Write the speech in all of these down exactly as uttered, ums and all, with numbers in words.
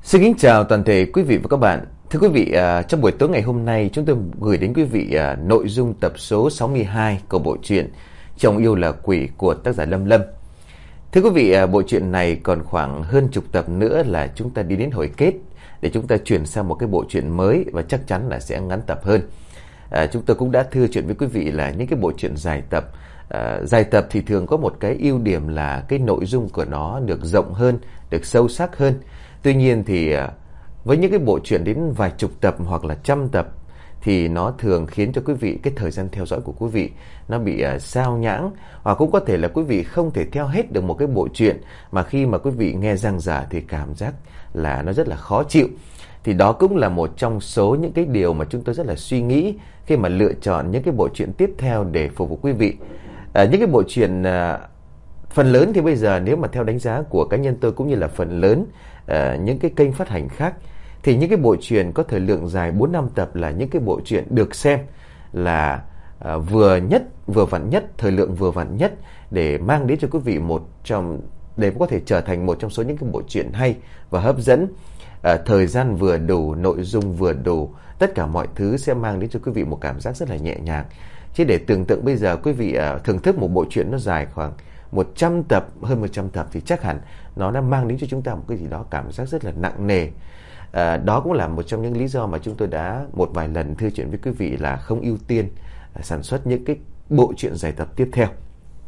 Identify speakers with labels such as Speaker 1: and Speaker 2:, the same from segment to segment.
Speaker 1: Xin kính chào toàn thể quý vị và các bạn. Thưa quý vị, à, trong buổi tối ngày hôm nay chúng tôi gửi đến quý vị à, nội dung tập số sáu mươi hai của bộ truyện Chồng Yêu Là Quỷ của tác giả Lâm Lâm. Thưa quý vị, à, bộ truyện này còn khoảng hơn chục tập nữa là chúng ta đi đến hồi kết để chúng ta chuyển sang một cái bộ truyện mới và chắc chắn là sẽ ngắn tập hơn. À, chúng tôi cũng đã thưa chuyện với quý vị là những cái bộ truyện dài tập à, dài tập thì thường có một cái ưu điểm là cái nội dung của nó được rộng hơn, được sâu sắc hơn. Tuy nhiên thì với những cái bộ truyện đến vài chục tập hoặc là trăm tập thì nó thường khiến cho quý vị cái thời gian theo dõi của quý vị nó bị uh, sao nhãng, hoặc cũng có thể là quý vị không thể theo hết được một cái bộ truyện, mà khi mà quý vị nghe dang dở thì cảm giác là nó rất là khó chịu. Thì đó cũng là một trong số những cái điều mà chúng tôi rất là suy nghĩ khi mà lựa chọn những cái bộ truyện tiếp theo để phục vụ quý vị. uh, Những cái bộ truyện uh, phần lớn thì bây giờ nếu mà theo đánh giá của cá nhân tôi cũng như là phần lớn uh, những cái kênh phát hành khác, thì những cái bộ truyện có thời lượng dài bốn năm tập là những cái bộ truyện được xem là uh, vừa nhất, vừa vặn nhất, thời lượng vừa vặn nhất để mang đến cho quý vị một trong để có thể trở thành một trong số những cái bộ truyện hay và hấp dẫn. Uh, thời gian vừa đủ, nội dung vừa đủ, tất cả mọi thứ sẽ mang đến cho quý vị một cảm giác rất là nhẹ nhàng. Chứ để tưởng tượng bây giờ quý vị uh, thưởng thức một bộ truyện nó dài khoảng một trăm tập, hơn một trăm tập thì chắc hẳn nó đã mang đến cho chúng ta một cái gì đó cảm giác rất là nặng nề. À, đó cũng là một trong những lý do mà chúng tôi đã một vài lần thưa chuyện với quý vị là không ưu tiên à, sản xuất những cái bộ truyện dài tập tiếp theo.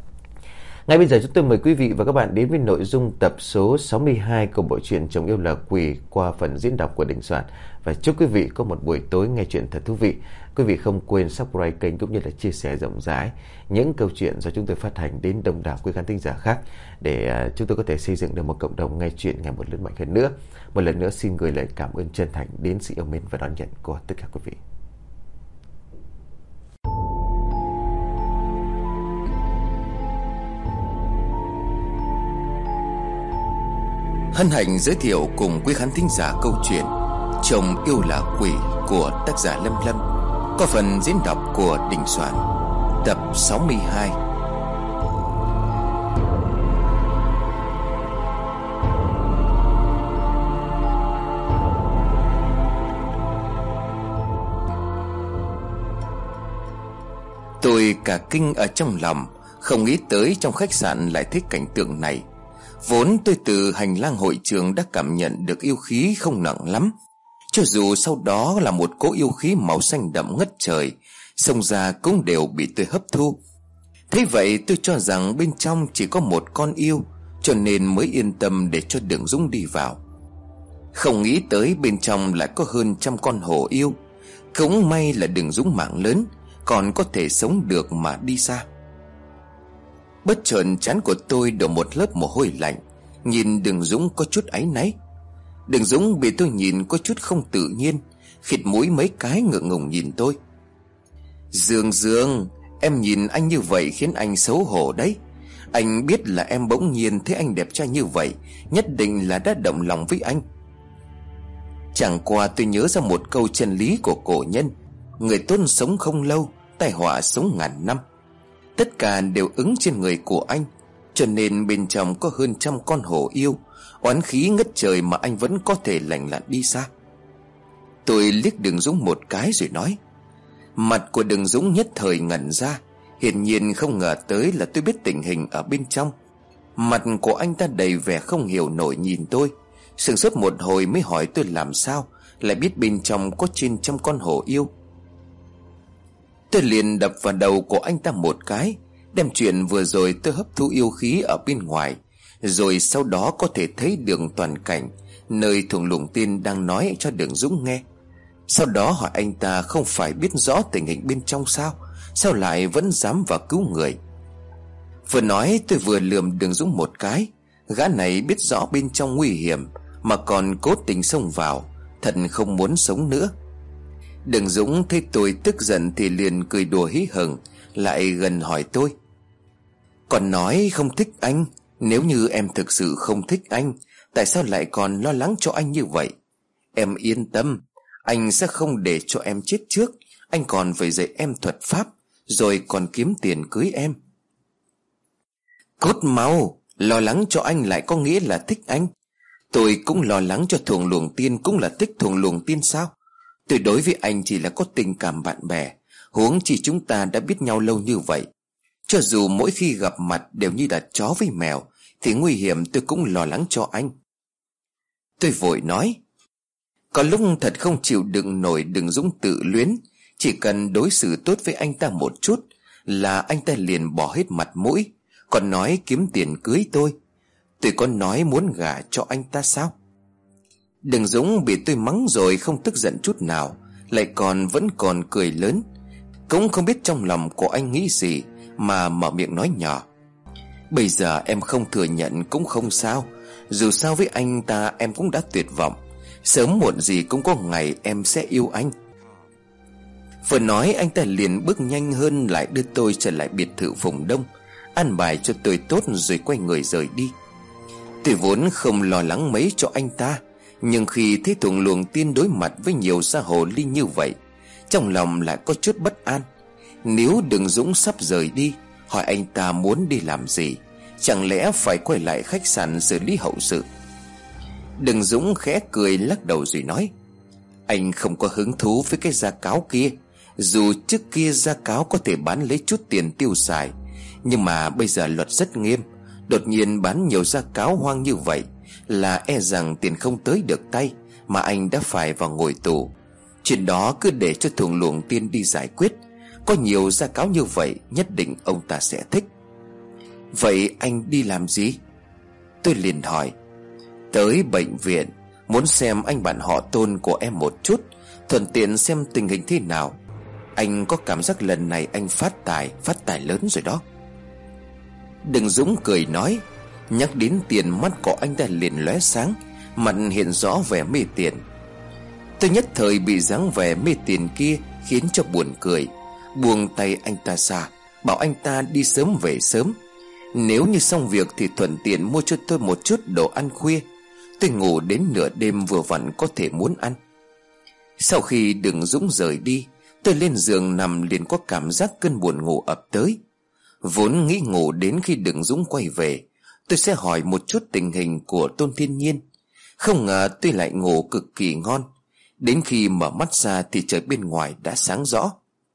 Speaker 1: Ngay bây giờ chúng tôi mời quý vị và các bạn đến với nội dung tập số sáu mươi hai của bộ truyện Chồng Yêu Là Quỷ qua phần diễn đọc của Đình Soạn. Và chúc quý vị có một buổi tối nghe chuyện thật thú vị. Quý vị không quên subscribe kênh cũng như là chia sẻ rộng rãi những câu chuyện do chúng tôi phát hành đến đông đảo quý khán thính giả khác, để uh, chúng tôi có thể xây dựng được một cộng đồng nghe chuyện ngày một lớn mạnh hơn nữa. Một lần nữa xin gửi lời cảm ơn chân thành đến sự yêu mến và đón nhận của tất cả quý vị.
Speaker 2: Hân hạnh giới thiệu cùng quý khán thính giả câu chuyện Chồng Yêu Là Quỷ của tác giả Lâm Lâm có phần diễn đọc của Đình Soạn, tập sáu mươi hai. Tôi cả kinh ở trong lòng, không nghĩ tới trong khách sạn lại thấy cảnh tượng này. Vốn tôi từ hành lang hội trường đã cảm nhận được yêu khí không nặng lắm, cho dù sau đó là một cỗ yêu khí màu xanh đậm ngất trời, xông ra cũng đều bị tôi hấp thu. Thế vậy tôi cho rằng bên trong chỉ có một con yêu, cho nên mới yên tâm để cho Đường Dũng đi vào. Không nghĩ tới bên trong lại có hơn trăm con hổ yêu. Cũng may là Đường Dũng mạng lớn, còn có thể sống được mà đi xa. Bất chợt trán của tôi đổ một lớp mồ hôi lạnh, nhìn Đường Dũng có chút áy náy. Đường Dũng bị tôi nhìn có chút không tự nhiên, khịt mũi mấy cái ngượng ngùng nhìn tôi. Dương Dương, em nhìn anh như vậy khiến anh xấu hổ đấy. Anh biết là em bỗng nhiên thấy anh đẹp trai như vậy, nhất định là đã động lòng với anh. Chẳng qua tôi nhớ ra một câu chân lý của cổ nhân: người tốt sống không lâu, tai họa sống ngàn năm. Tất cả đều ứng trên người của anh, cho nên bên trong có hơn trăm con hổ yêu, oán khí ngất trời mà anh vẫn có thể lành lặn đi xa. Tôi liếc Đường Dũng một cái rồi nói. Mặt của Đường Dũng nhất thời ngẩn ra, hiển nhiên không ngờ tới là tôi biết tình hình ở bên trong. Mặt của anh ta đầy vẻ không hiểu nổi nhìn tôi, sửng sốt một hồi mới hỏi tôi làm sao lại biết bên trong có trên trăm con hổ yêu. Tôi liền đập vào đầu của anh ta một cái, đem chuyện vừa rồi tôi hấp thu yêu khí ở bên ngoài, rồi sau đó có thể thấy được toàn cảnh nơi thùng lũng tiên đang nói cho Đường Dũng nghe. Sau đó hỏi anh ta không phải biết rõ tình hình bên trong sao, sao lại vẫn dám vào cứu người. Vừa nói tôi vừa lườm Đường Dũng một cái. Gã này biết rõ bên trong nguy hiểm mà còn cố tình xông vào, thật không muốn sống nữa. Đường Dũng thấy tôi tức giận thì liền cười đùa hí hửng, lại gần hỏi tôi. Còn nói không thích anh, nếu như em thực sự không thích anh, tại sao lại còn lo lắng cho anh như vậy? Em yên tâm, anh sẽ không để cho em chết trước. Anh còn phải dạy em thuật pháp, rồi còn kiếm tiền cưới em. Cốt mau, lo lắng cho anh lại có nghĩa là thích anh. Tôi cũng lo lắng cho Thuồng Luồng Tiên. Cũng là Tích Thuồng Luồng Tiên sao? Tôi đối với anh chỉ là có tình cảm bạn bè, huống chi chúng ta đã biết nhau lâu như vậy. Cho dù mỗi khi gặp mặt đều như đặt chó với mèo, thì nguy hiểm tôi cũng lo lắng cho anh. Tôi vội nói, có lúc thật không chịu đựng nổi Đừng Dũng tự luyến. Chỉ cần đối xử tốt với anh ta một chút là anh ta liền bỏ hết mặt mũi, còn nói kiếm tiền cưới tôi. Tôi có nói muốn gả cho anh ta sao? Đừng Dũng bị tôi mắng rồi không tức giận chút nào, lại còn vẫn còn cười lớn. Cũng không biết trong lòng của anh nghĩ gì mà mở miệng nói nhỏ, bây giờ em không thừa nhận cũng không sao. Dù sao với anh ta em cũng đã tuyệt vọng. Sớm muộn gì cũng có ngày em sẽ yêu anh. Vừa nói anh ta liền bước nhanh hơn, lại đưa tôi trở lại biệt thự Phùng Đông, ăn bài cho tôi tốt rồi quay người rời đi. Tôi vốn không lo lắng mấy cho anh ta, nhưng khi thấy Thuồng Luồng Tiên đối mặt với nhiều gia hồ ly như vậy, trong lòng lại có chút bất an. Nếu Đừng Dũng sắp rời đi, hỏi anh ta muốn đi làm gì? Chẳng lẽ phải quay lại khách sạn xử lý hậu sự? Đừng Dũng khẽ cười lắc đầu rồi nói, anh không có hứng thú với cái gia cáo kia. Dù trước kia gia cáo có thể bán lấy chút tiền tiêu xài, nhưng mà bây giờ luật rất nghiêm. Đột nhiên bán nhiều gia cáo hoang như vậy là e rằng tiền không tới được tay, mà anh đã phải vào ngồi tù. Chuyện đó cứ để cho Thuồng Luồng Tiên đi giải quyết. Có nhiều gia cáo như vậy nhất định ông ta sẽ thích. Vậy anh đi làm gì? Tôi liền hỏi. Tới bệnh viện, muốn xem anh bạn họ Tôn của em một chút, thuận tiện xem tình hình thế nào. Anh có cảm giác lần này anh phát tài, phát tài lớn rồi đó. Đừng Dũng cười nói. Nhắc đến tiền, mắt của anh ta liền lóe sáng, mặt hiện rõ vẻ mê tiền. Tôi nhất thời bị dáng vẻ mê tiền kia khiến cho buồn cười, buông tay anh ta ra, bảo anh ta đi sớm về sớm. Nếu như xong việc thì thuận tiện mua cho tôi một chút đồ ăn khuya. Tôi ngủ đến nửa đêm vừa vặn có thể muốn ăn. Sau khi Đừng Dũng rời đi, tôi lên giường nằm liền có cảm giác cơn buồn ngủ ập tới. Vốn nghĩ ngủ đến khi Đừng Dũng quay về, tôi sẽ hỏi một chút tình hình của Tôn Thiên Nhiên. Không ngờ tôi lại ngủ cực kỳ ngon. Đến khi mở mắt ra thì trời bên ngoài đã sáng rõ.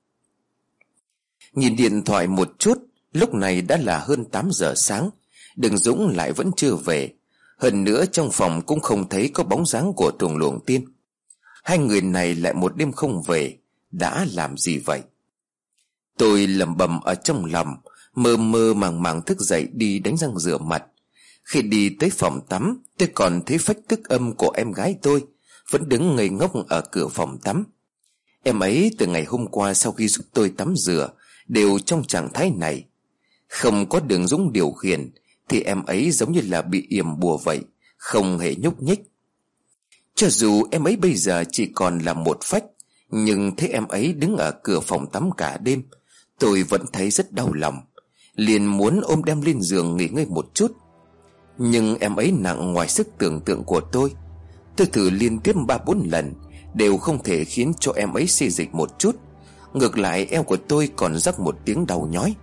Speaker 2: Nhìn điện thoại một chút, lúc này đã là hơn tám giờ sáng. Đừng Dũng lại vẫn chưa về. Hơn nữa trong phòng cũng không thấy có bóng dáng của Thuồng Luồng Tiên. Hai người này lại một đêm không về, đã làm gì vậy? Tôi lẩm bẩm ở trong lòng, mơ mơ màng màng thức dậy đi đánh răng rửa mặt. Khi đi tới phòng tắm, tôi còn thấy phách tức âm của em gái tôi vẫn đứng ngây ngốc ở cửa phòng tắm. Em ấy từ ngày hôm qua sau khi giúp tôi tắm rửa đều trong trạng thái này. Không có Đường Dũng điều khiển thì em ấy giống như là bị yểm bùa vậy, không hề nhúc nhích. Cho dù em ấy bây giờ chỉ còn là một phách, nhưng thấy em ấy đứng ở cửa phòng tắm cả đêm, tôi vẫn thấy rất đau lòng, liền muốn ôm đem lên giường nghỉ ngơi một chút. Nhưng em ấy nặng ngoài sức tưởng tượng của tôi. Tôi thử liên tiếp ba bốn lần đều không thể khiến cho em ấy xê dịch một chút. Ngược lại eo của tôi còn rắc một tiếng đau nhói.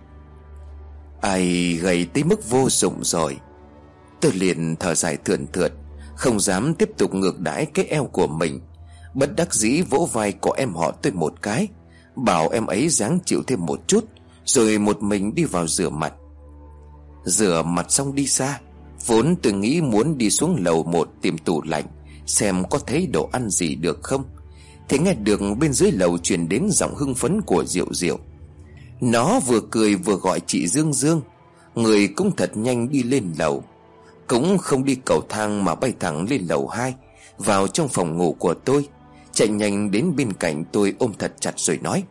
Speaker 2: Ai, gầy tới mức vô dụng rồi. Tôi liền thở dài thườn thượt, không dám tiếp tục ngược đãi cái eo của mình. Bất đắc dĩ vỗ vai của em họ tôi một cái, bảo em ấy ráng chịu thêm một chút, rồi một mình đi vào rửa mặt. Rửa mặt xong đi xa. Vốn tôi nghĩ muốn đi xuống lầu một tìm tủ lạnh xem có thấy đồ ăn gì được không, thì nghe được bên dưới lầu truyền đến giọng hưng phấn của Diệu Diệu. Nó vừa cười vừa gọi chị Dương Dương. Người cũng thật nhanh đi lên lầu, cũng không đi cầu thang mà bay thẳng lên lầu hai, vào trong phòng ngủ của tôi, chạy nhanh đến bên cạnh tôi ôm thật chặt rồi nói: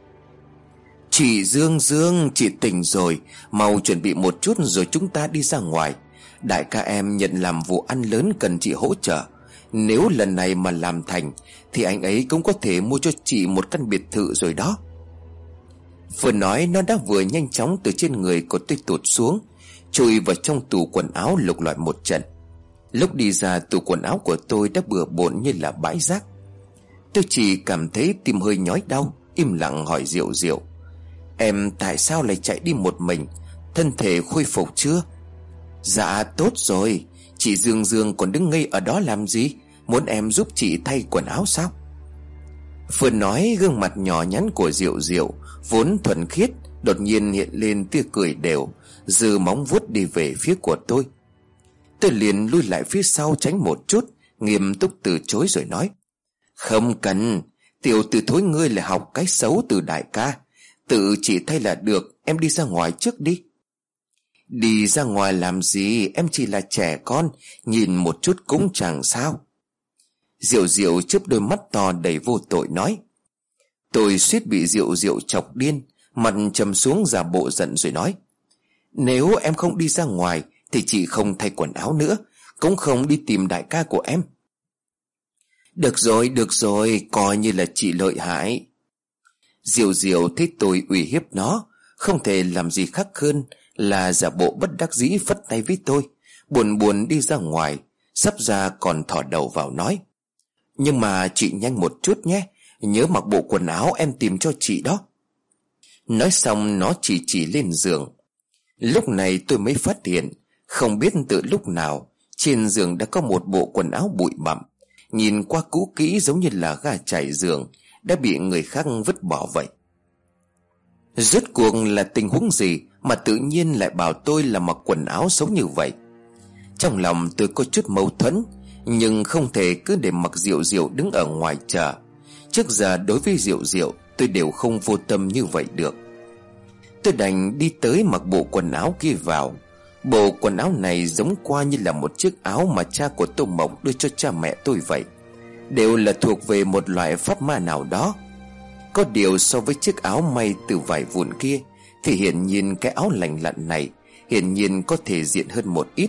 Speaker 2: Chị Dương Dương, chị tỉnh rồi, mau chuẩn bị một chút rồi chúng ta đi ra ngoài. Đại ca em nhận làm vụ ăn lớn cần chị hỗ trợ. Nếu lần này mà làm thành thì anh ấy cũng có thể mua cho chị một căn biệt thự rồi đó. Vừa nói nó đã vừa nhanh chóng từ trên người của tôi tụt xuống, chui vào trong tủ quần áo lục lọi một trận. Lúc đi ra, tủ quần áo của tôi đã bừa bộn như là bãi rác. Tôi chỉ cảm thấy tim hơi nhói đau, im lặng hỏi Diệu Diệu: Em tại sao lại chạy đi một mình? Thân thể khôi phục chưa? Dạ tốt rồi, Chị Dương Dương còn đứng ngây ở đó làm gì? Muốn em giúp chị thay quần áo sao? Vừa nói, gương mặt nhỏ nhắn của Diệu Diệu vốn thuần khiết đột nhiên hiện lên tia cười đều, giơ móng vuốt đi về phía của tôi. Tôi liền lui lại phía sau tránh một chút, nghiêm túc từ chối rồi nói: Không cần. Tiểu tử thối ngươi là học cái xấu từ đại ca. Tự chị thay là được. Em đi ra ngoài trước đi. Đi ra ngoài làm gì? Em chỉ là trẻ con, nhìn một chút cũng chẳng sao. Diệu Diệu chớp đôi mắt to đầy vô tội nói. Tôi suýt bị Diệu Diệu chọc điên, mặt trầm xuống giả bộ giận rồi nói: Nếu em không đi ra ngoài thì chị không thay quần áo nữa, cũng không đi tìm đại ca của em. Được rồi, được rồi, coi như là chị lợi hại. Diệu Diệu thấy tôi uy hiếp nó, không thể làm gì khác hơn là giả bộ bất đắc dĩ phất tay với tôi, buồn buồn đi ra ngoài. Sắp ra còn thò đầu vào nói: Nhưng mà chị nhanh một chút nhé, nhớ mặc bộ quần áo em tìm cho chị đó. Nói xong nó chỉ chỉ lên giường. Lúc này tôi mới phát hiện, không biết từ lúc nào trên giường đã có một bộ quần áo bụi bặm, nhìn qua cũ kỹ giống như là ga trải giường, đã bị người khác vứt bỏ vậy. Rốt cuộc là tình huống gì mà tự nhiên lại bảo tôi là mặc quần áo xấu như vậy? Trong lòng tôi có chút mâu thuẫn, nhưng không thể cứ để mặc Diệu Diệu đứng ở ngoài chờ. Trước giờ đối với Diệu Diệu tôi đều không vô tâm như vậy được. Tôi đành đi tới mặc bộ quần áo kia vào. Bộ quần áo này giống qua như là một chiếc áo mà cha của Tô Mộc đưa cho cha mẹ tôi vậy, đều là thuộc về một loại pháp ma nào đó. Có điều so với chiếc áo may từ vải vụn kia thì hiển nhiên cái áo lành lặn này hiển nhiên có thể diện hơn một ít.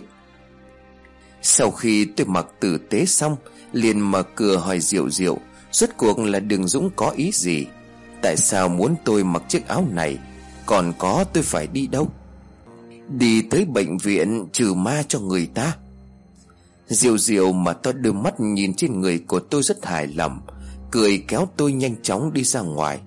Speaker 2: Sau khi tôi mặc tử tế xong, liền mở cửa hỏi Diệu Diệu rốt cuộc là Đường Dũng có ý gì, tại sao muốn tôi mặc chiếc áo này, còn có tôi phải đi đâu? Đi tới bệnh viện trừ ma cho người ta. Diệu Diệu mà to đôi mắt nhìn trên người của tôi rất hài lòng, cười kéo tôi nhanh chóng đi ra ngoài.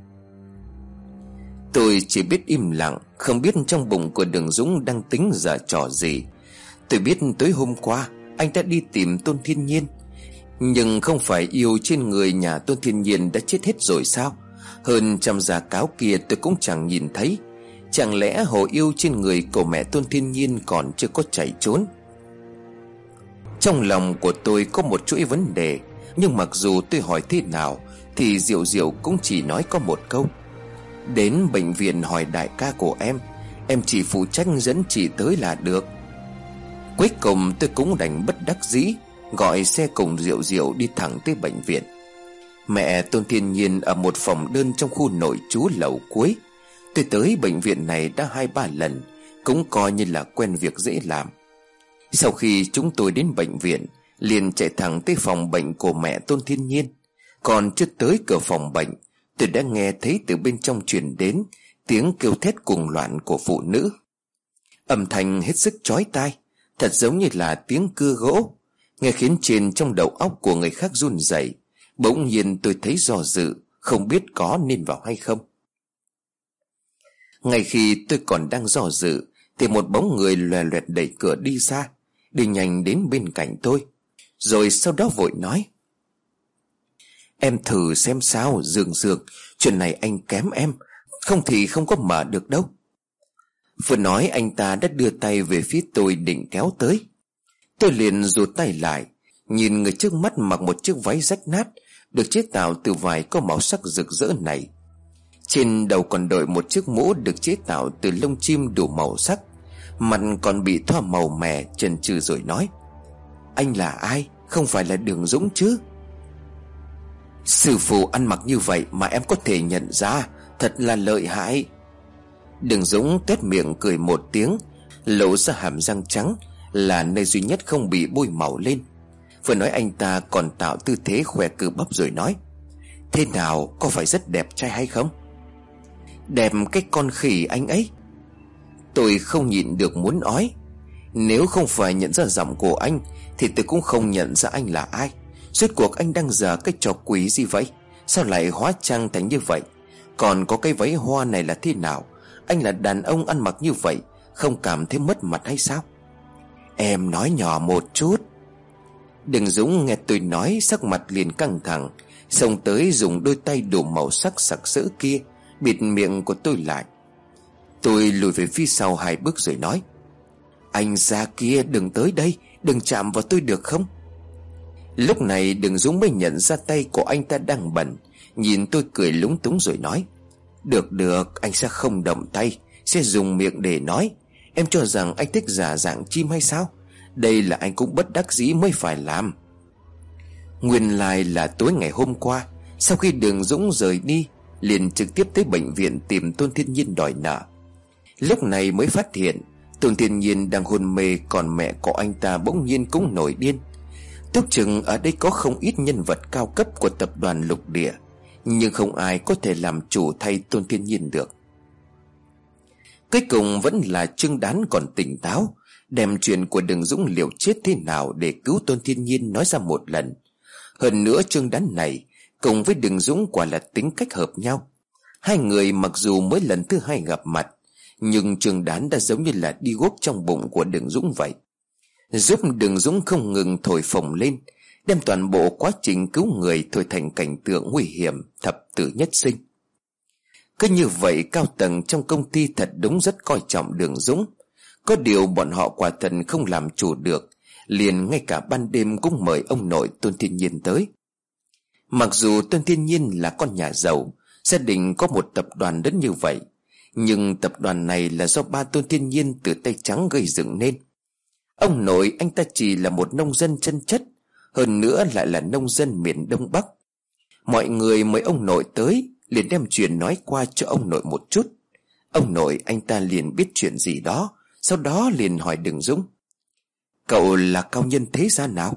Speaker 2: Tôi chỉ biết im lặng, không biết trong bụng của Đường Dũng đang tính giở trò gì. Tôi biết tối hôm qua anh đã đi tìm Tôn Thiên Nhiên, nhưng không phải yêu trên người nhà Tôn Thiên Nhiên đã chết hết rồi sao? Hơn trăm gia cáo kia tôi cũng chẳng nhìn thấy. Chẳng lẽ hồ yêu trên người của mẹ Tôn Thiên Nhiên còn chưa có chạy trốn? Trong lòng của tôi có một chuỗi vấn đề, nhưng mặc dù tôi hỏi thế nào thì Diệu Diệu cũng chỉ nói có một câu: Đến bệnh viện hỏi đại ca của em, em chỉ phụ trách dẫn chị tới là được. Cuối cùng tôi cũng đành bất đắc dĩ gọi xe cùng Diệu Diệu đi thẳng tới bệnh viện. Mẹ Tôn Thiên Nhiên ở một phòng đơn trong khu nội trú lầu cuối. Tôi tới bệnh viện này đã hai ba lần, cũng coi như là quen việc dễ làm. Sau khi chúng tôi đến bệnh viện, liền chạy thẳng tới phòng bệnh của mẹ Tôn Thiên Nhiên. Còn chưa tới cửa phòng bệnh, tôi đã nghe thấy từ bên trong truyền đến tiếng kêu thét cuồng loạn của phụ nữ. Âm thanh hết sức chói tai, thật giống như là tiếng cưa gỗ, nghe khiến trên trong đầu óc của người khác run rẩy. Bỗng nhiên tôi thấy do dự, không biết có nên vào hay không. Ngay khi tôi còn đang do dự thì một bóng người loè loẹt đẩy cửa đi ra, đi nhanh đến bên cạnh tôi, rồi sau đó vội nói: Em thử xem sao Dương Dương, chuyện này anh kém em, không thì không có mở được đâu. Vừa nói anh ta đã đưa tay về phía tôi định kéo tới. Tôi liền rụt tay lại, nhìn người trước mắt mặc một chiếc váy rách nát được chế tạo từ vải có màu sắc rực rỡ này. Trên đầu còn đội một chiếc mũ được chế tạo từ lông chim đủ màu sắc, mặt còn bị thoa màu mè, chần chừ rồi nói: Anh là ai? Không phải là Đường Dũng chứ? Sư phụ ăn mặc như vậy mà em có thể nhận ra, thật là lợi hại. Đường Dũng tuét miệng cười một tiếng, lộ ra hàm răng trắng, là nơi duy nhất không bị bôi màu lên. Vừa nói anh ta còn tạo tư thế khoe cơ bắp rồi nói: Thế nào, có phải rất đẹp trai hay không? Đẹp cái con khỉ anh ấy. Tôi không nhịn được muốn ói. Nếu không phải nhận ra giọng của anh thì tôi cũng không nhận ra anh là ai. Rốt cuộc anh đang giở cái trò quỷ gì vậy? Sao lại hóa trang thành như vậy? Còn có cái váy hoa này là thế nào? Anh là đàn ông ăn mặc như vậy, không cảm thấy mất mặt hay sao? Em nói nhỏ một chút. Đường Dũng nghe tôi nói, sắc mặt liền căng thẳng, xông tới dùng đôi tay đủ màu sắc sặc sỡ kia bịt miệng của tôi lại. Tôi lùi về phía sau hai bước rồi nói: Anh già kia, đừng tới đây, đừng chạm vào tôi được không? Lúc này Đường Dũng mới nhận ra tay của anh ta đang bẩn, nhìn tôi cười lúng túng rồi nói: Được được, anh sẽ không động tay, sẽ dùng miệng để nói. Em cho rằng anh thích giả dạng chim hay sao? Đây là anh cũng bất đắc dĩ mới phải làm. Nguyên lai là tối ngày hôm qua, sau khi Đường Dũng rời đi, liền trực tiếp tới bệnh viện tìm Tôn Thiên Nhiên đòi nợ. Lúc này mới phát hiện Tôn Thiên Nhiên đang hôn mê, còn mẹ của anh ta bỗng nhiên cũng nổi điên. Tức chừng ở đây có không ít nhân vật cao cấp của tập đoàn Lục Địa, nhưng không ai có thể làm chủ thay Tôn Thiên Nhiên được. Cuối cùng vẫn là Trương Đán còn tỉnh táo, đem chuyện của Đường Dũng liều chết thế nào để cứu Tôn Thiên Nhiên nói ra một lần. Hơn nữa Trương Đán này cùng với Đường Dũng quả là tính cách hợp nhau. Hai người mặc dù mới lần thứ hai gặp mặt, nhưng Trương Đán đã giống như là đi guốc trong bụng của Đường Dũng vậy, giúp Đường Dũng không ngừng thổi phồng lên, đem toàn bộ quá trình cứu người thổi thành cảnh tượng nguy hiểm thập tử nhất sinh. Cứ như vậy cao tầng trong công ty thật đúng rất coi trọng Đường Dũng. Có điều bọn họ quả thật không làm chủ được, liền ngay cả ban đêm cũng mời ông nội Tôn Thiên Nhiên tới. Mặc dù Tôn Thiên Nhiên là con nhà giàu, gia đình có một tập đoàn lớn như vậy, nhưng tập đoàn này là do ba Tôn Thiên Nhiên từ tay trắng gây dựng nên. Ông nội anh ta chỉ là một nông dân chân chất, hơn nữa lại là nông dân miền Đông Bắc. Mọi người mời ông nội tới liền đem chuyện nói qua cho ông nội một chút. Ông nội anh ta liền biết chuyện gì đó, sau đó liền hỏi Đường Dũng: Cậu là cao nhân thế gia nào?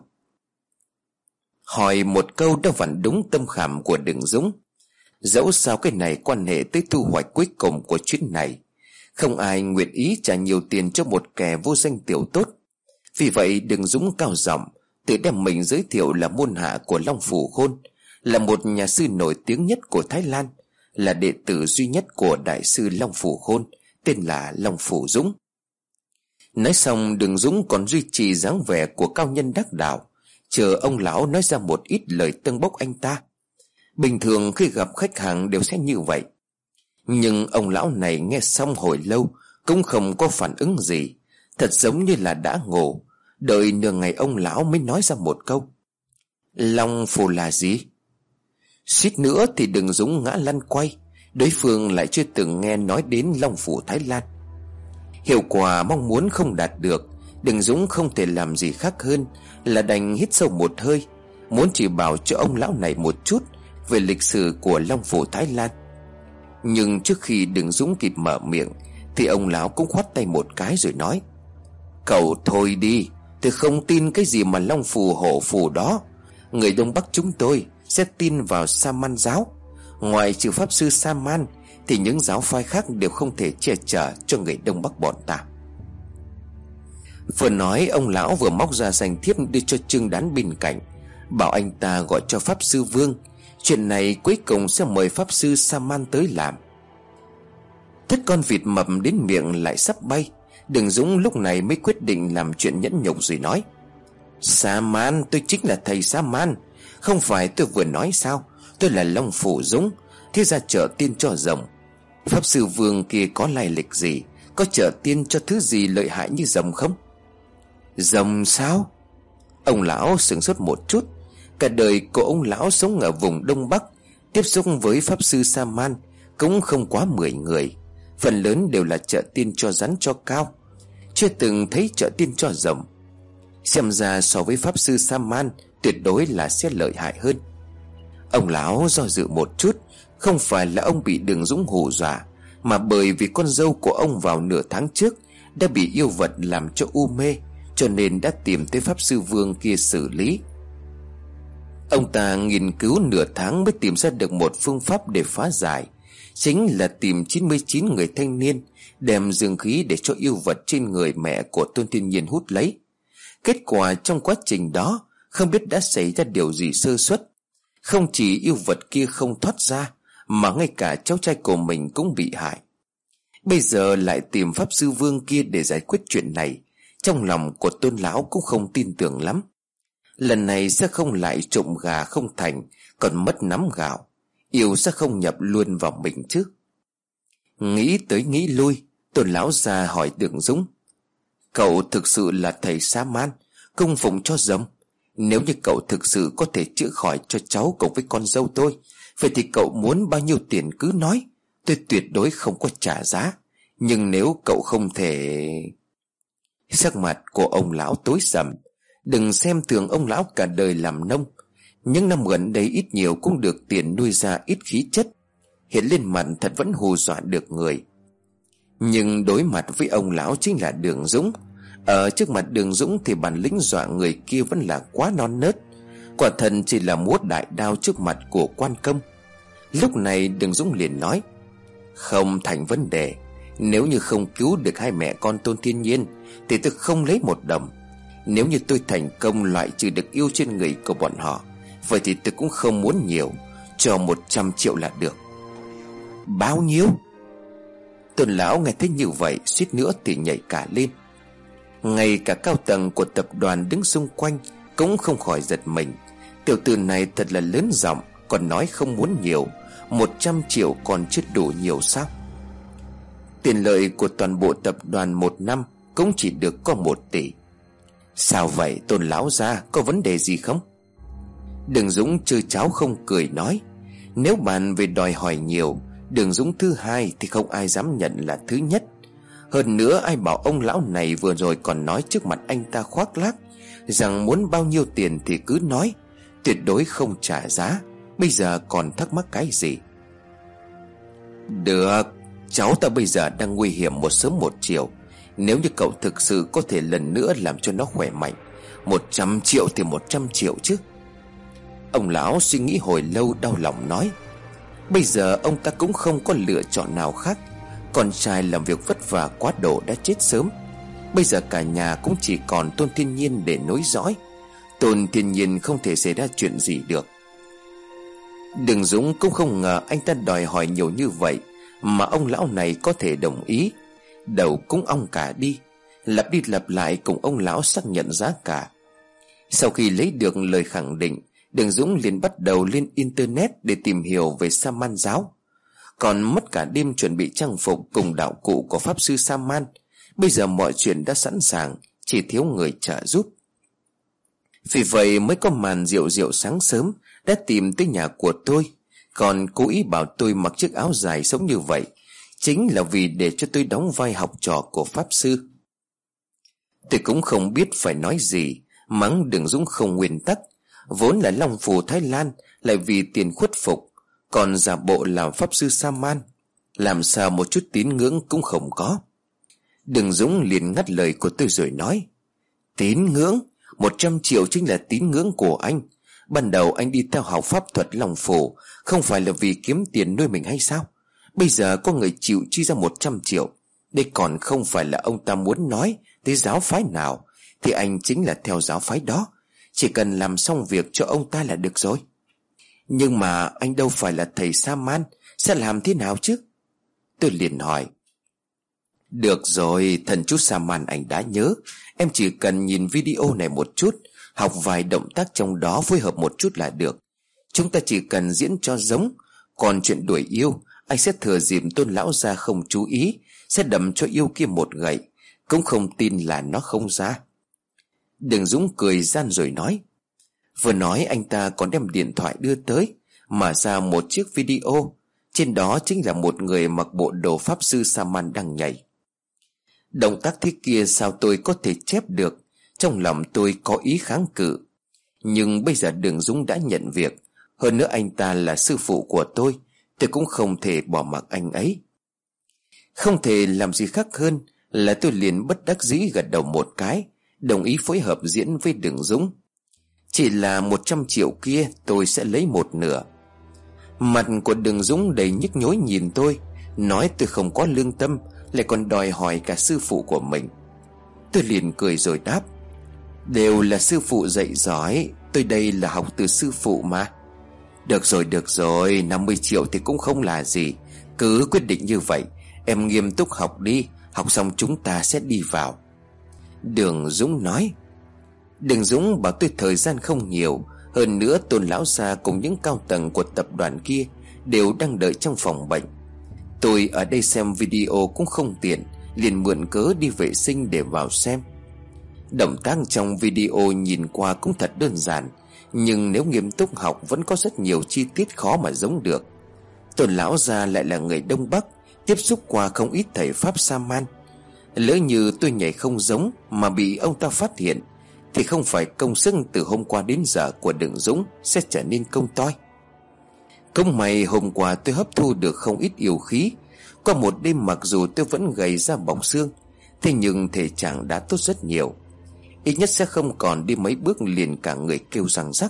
Speaker 2: Hỏi một câu đã vặn đúng tâm khảm của Đường Dũng. Dẫu sao cái này quan hệ tới thu hoạch cuối cùng của chuyến này, không ai nguyện ý trả nhiều tiền cho một kẻ vô danh tiểu tốt. Vì vậy Đường Dũng cao giọng tự đem mình giới thiệu là môn hạ của Long Phủ Khôn, là một nhà sư nổi tiếng nhất của Thái Lan, là đệ tử duy nhất của đại sư Long Phủ Khôn, tên là Long Phủ Dũng. Nói xong Đường Dũng còn duy trì dáng vẻ của cao nhân đắc đạo, chờ ông lão nói ra một ít lời tâng bốc anh ta. Bình thường khi gặp khách hàng đều sẽ như vậy, nhưng ông lão này nghe xong hồi lâu cũng không có phản ứng gì, thật giống như là đã ngủ. Đợi nửa ngày ông lão mới nói ra một câu: Long Phủ là gì? Suýt nữa thì Đường Dũng ngã lăn quay, đối phương lại chưa từng nghe nói đến Long Phủ Thái Lan. Hiệu quả mong muốn không đạt được, Đường Dũng không thể làm gì khác hơn là đành hít sâu một hơi, muốn chỉ bảo cho ông lão này một chút về lịch sử của Long Phủ Thái Lan. Nhưng trước khi Đường Dũng kịp mở miệng thì ông lão cũng khoát tay một cái rồi nói: Cậu thôi đi, tôi không tin cái gì mà Long Phủ Hổ Phủ đó. Người Đông Bắc chúng tôi sẽ tin vào Sa Man giáo. Ngoài trừ Pháp Sư Sa Man thì những giáo phái khác đều không thể che chở cho người Đông Bắc bọn ta. Vừa nói ông lão vừa móc ra danh thiếp đưa cho Trương Đán bên cạnh, bảo anh ta gọi cho Pháp Sư Vương. Chuyện này cuối cùng sẽ mời Pháp Sư Sa Man tới làm. Thất con vịt mập đến miệng lại sắp bay, Đường Dũng lúc này mới quyết định làm chuyện nhẫn nhục rồi nói: Sa Man, tôi chính là thầy Sa Man. Không phải tôi vừa nói sao? Tôi là Long Phủ Dũng, thế ra trợ tiên cho rồng. Pháp Sư Vương kia có lai lịch gì? Có trợ tiên cho thứ gì lợi hại như rồng không? Rồng sao? Ông lão sửng sốt một chút. Cả đời của ông lão sống ở vùng Đông Bắc, tiếp xúc với Pháp Sư Sa Man cũng không quá mười người, phần lớn đều là trợ tiên cho rắn cho cao, chưa từng thấy trợ tiên cho rồng. Xem ra so với Pháp Sư Sa Man tuyệt đối là sẽ lợi hại hơn. Ông lão do dự một chút, không phải là ông bị Đường Dũng hù dọa, mà bởi vì con dâu của ông vào nửa tháng trước đã bị yêu vật làm cho u mê, cho nên đã tìm tới Pháp Sư Vương kia xử lý. Ông ta nghiên cứu nửa tháng mới tìm ra được một phương pháp để phá giải, chính là tìm chín mươi chín người thanh niên, đem dương khí để cho yêu vật trên người mẹ của Tôn Thiên Nhiên hút lấy. Kết quả trong quá trình đó không biết đã xảy ra điều gì sơ suất, không chỉ yêu vật kia không thoát ra, mà ngay cả cháu trai của mình cũng bị hại. Bây giờ lại tìm Pháp Sư Vương kia để giải quyết chuyện này, Trong lòng của Tôn lão cũng không tin tưởng lắm. Lần này sẽ không lại trộm gà không thành, còn mất nắm gạo. Yêu sẽ không nhập luôn vào mình chứ. Nghĩ tới nghĩ lui, Tôn lão ra hỏi Đường Dũng: Cậu thực sự là thầy sa man, cung phụng cho rồng? Nếu như cậu thực sự có thể chữa khỏi cho cháu cùng với con dâu tôi, vậy thì cậu muốn bao nhiêu tiền cứ nói, tôi tuyệt đối không có trả giá. Nhưng nếu cậu không thể... Sắc mặt của ông lão tối sầm. Đừng xem thường ông lão cả đời làm nông, những năm gần đây ít nhiều cũng được tiền nuôi ra ít khí chất, hiện lên mặt thật vẫn hù dọa được người. Nhưng đối mặt với ông lão chính là Đường Dũng. Ở trước mặt Đường Dũng thì bản lĩnh dọa người kia vẫn là quá non nớt. Quả thần chỉ là múa đại đao trước mặt của quan công. Lúc này Đường Dũng liền nói: Không thành vấn đề. Nếu như không cứu được hai mẹ con Tôn Thiên Nhiên thì tôi không lấy một đồng. Nếu như tôi thành công loại trừ được yêu trên người của bọn họ, vậy thì tôi cũng không muốn nhiều, cho một trăm triệu là được. Bao nhiêu? Tôn lão nghe thấy như vậy suýt nữa thì nhảy cả lên. Ngay cả cao tầng của tập đoàn đứng xung quanh cũng không khỏi giật mình. Tiểu tử này thật là lớn giọng, còn nói không muốn nhiều. Một trăm triệu còn chưa đủ nhiều sao? Tiền lợi của toàn bộ tập đoàn một năm cũng chỉ được có một tỷ. Sao vậy Tôn lão gia, có vấn đề gì không? Đường Dũng chơi cháo không cười nói: Nếu bàn về đòi hỏi nhiều, Đường Dũng thứ hai thì không ai dám nhận là thứ nhất. Hơn nữa ai bảo ông lão này vừa rồi còn nói trước mặt anh ta khoác lác rằng muốn bao nhiêu tiền thì cứ nói, tuyệt đối không trả giá. Bây giờ còn thắc mắc cái gì? Được, cháu ta bây giờ đang nguy hiểm một sớm một chiều. Nếu như cậu thực sự có thể lần nữa làm cho nó khỏe mạnh, một trăm triệu thì một trăm triệu chứ. Ông lão suy nghĩ hồi lâu đau lòng nói: Bây giờ ông ta cũng không có lựa chọn nào khác. Con trai làm việc vất vả quá độ đã chết sớm. Bây giờ cả nhà cũng chỉ còn Tôn Thiên Nhiên để nối dõi. Tôn Thiên Nhiên không thể xảy ra chuyện gì được. Đường Dũng cũng không ngờ anh ta đòi hỏi nhiều như vậy mà ông lão này có thể đồng ý. Đầu cũng ong cả đi, lặp đi lặp lại cùng ông lão xác nhận giá cả. Sau khi lấy được lời khẳng định, Đường Dũng liền bắt đầu lên internet để tìm hiểu về sa man giáo. Còn mất cả đêm chuẩn bị trang phục cùng đạo cụ của pháp sư sa man. Bây giờ mọi chuyện đã sẵn sàng, chỉ thiếu người trợ giúp. Vì vậy mới có màn rượu rượu sáng sớm đã tìm tới nhà của tôi, còn cố ý bảo tôi mặc chiếc áo dài sống như vậy, chính là vì để cho tôi đóng vai học trò của pháp sư. Tôi cũng không biết phải nói gì, mắng Đường Dũng không nguyên tắc. Vốn là long phù Thái Lan, lại vì tiền khuất phục, còn giả bộ làm pháp sư sa man, làm sao một chút tín ngưỡng cũng không có. Đường Dũng liền ngắt lời của tôi rồi nói: Tín ngưỡng? Một trăm triệu chính là tín ngưỡng của anh. Ban đầu anh đi theo học pháp thuật long phù không phải là vì kiếm tiền nuôi mình hay sao? Bây giờ có người chịu chi ra một trăm triệu, đây còn không phải là ông ta muốn nói tới giáo phái nào thì anh chính là theo giáo phái đó, chỉ cần làm xong việc cho ông ta là được rồi. Nhưng mà anh đâu phải là thầy sa man, sẽ làm thế nào chứ? Tôi liền hỏi: Được rồi, thần chú sa man anh đã nhớ. Em chỉ cần nhìn video này một chút, học vài động tác trong đó phối hợp một chút là được. Chúng ta chỉ cần diễn cho giống. Còn chuyện đuổi yêu, anh sẽ thừa dịp Tôn lão gia không chú ý, sẽ đâm cho yêu kia một gậy, cũng không tin là nó không ra. Đường Dũng cười gian rồi nói. Vừa nói anh ta còn đem điện thoại đưa tới, mở ra một chiếc video. Trên đó chính là một người mặc bộ đồ pháp sư sa man đang nhảy. Động tác thế kia sao tôi có thể chép được? Trong lòng tôi có ý kháng cự. Nhưng bây giờ Đường Dũng đã nhận việc, hơn nữa anh ta là sư phụ của tôi, tôi cũng không thể bỏ mặc anh ấy. Không thể làm gì khác hơn là tôi liền bất đắc dĩ gật đầu một cái, đồng ý phối hợp diễn với Đường Dũng. Chỉ là một trăm triệu kia tôi sẽ lấy một nửa. Mặt của Đường Dũng đầy nhức nhối nhìn tôi, nói tôi không có lương tâm, lại còn đòi hỏi cả sư phụ của mình. Tôi liền cười rồi đáp. Đều là sư phụ dạy giỏi, tôi đây là học từ sư phụ mà. Được rồi được rồi, năm mươi triệu thì cũng không là gì. Cứ quyết định như vậy, em nghiêm túc học đi, học xong chúng ta sẽ đi vào. Đường Dũng nói. Đường Dũng bảo tôi thời gian không nhiều. Hơn nữa Tôn lão gia cùng những cao tầng của tập đoàn kia đều đang đợi trong phòng bệnh. Tôi ở đây xem video cũng không tiện, liền mượn cớ đi vệ sinh để vào xem. Động tác trong video nhìn qua cũng thật đơn giản, nhưng nếu nghiêm túc học vẫn có rất nhiều chi tiết khó mà giống được. Tôn lão gia lại là người Đông Bắc, tiếp xúc qua không ít thầy pháp sa man. Lỡ như tôi nhảy không giống mà bị ông ta phát hiện, thì không phải công sức từ hôm qua đến giờ của Đường Dũng sẽ trở nên công toi. Công may hôm qua tôi hấp thu được không ít yêu khí. Qua một đêm mặc dù tôi vẫn gầy ra bọc xương, thế nhưng thể trạng đã tốt rất nhiều. Ít nhất sẽ không còn đi mấy bước liền cả người kêu răng rắc.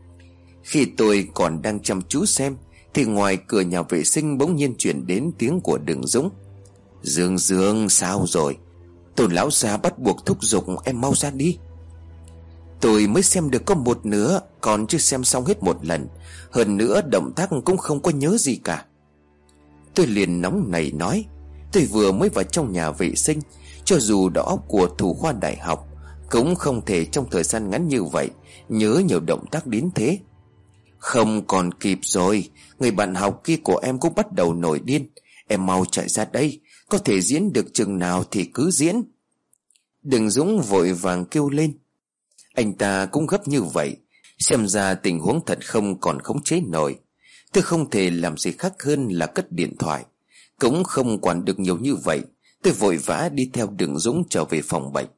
Speaker 2: Khi tôi còn đang chăm chú xem, thì ngoài cửa nhà vệ sinh bỗng nhiên chuyển đến tiếng của Đường Dũng. Dương Dương sao rồi? Tôn lão gia bắt buộc thúc giục em mau ra đi. Tôi mới xem được có một nửa, còn chưa xem xong hết một lần. Hơn nữa động tác cũng không có nhớ gì cả. Tôi liền nóng nảy nói, tôi vừa mới vào trong nhà vệ sinh, cho dù đầu óc của thủ khoa đại học cũng không thể trong thời gian ngắn như vậy nhớ nhiều động tác đến thế. Không còn kịp rồi, người bạn học kia của em cũng bắt đầu nổi điên. Em mau chạy ra đây, có thể diễn được chừng nào thì cứ diễn. Đường Dũng vội vàng kêu lên. Anh ta cũng gấp như vậy, xem ra tình huống thật không còn khống chế nổi. Tôi không thể làm gì khác hơn là cất điện thoại. Cũng không quản được nhiều như vậy, tôi vội vã đi theo Đường Dũng trở về phòng bệnh.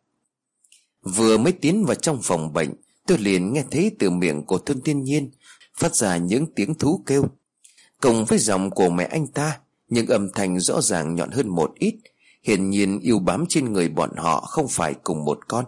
Speaker 2: Vừa mới tiến vào trong phòng bệnh, tôi liền nghe thấy từ miệng của Tôn Thiên Nhiên phát ra những tiếng thú kêu. Cùng với giọng của mẹ anh ta, nhưng âm thanh rõ ràng nhọn hơn một ít. Hiển nhiên yêu bám trên người bọn họ không phải cùng một con.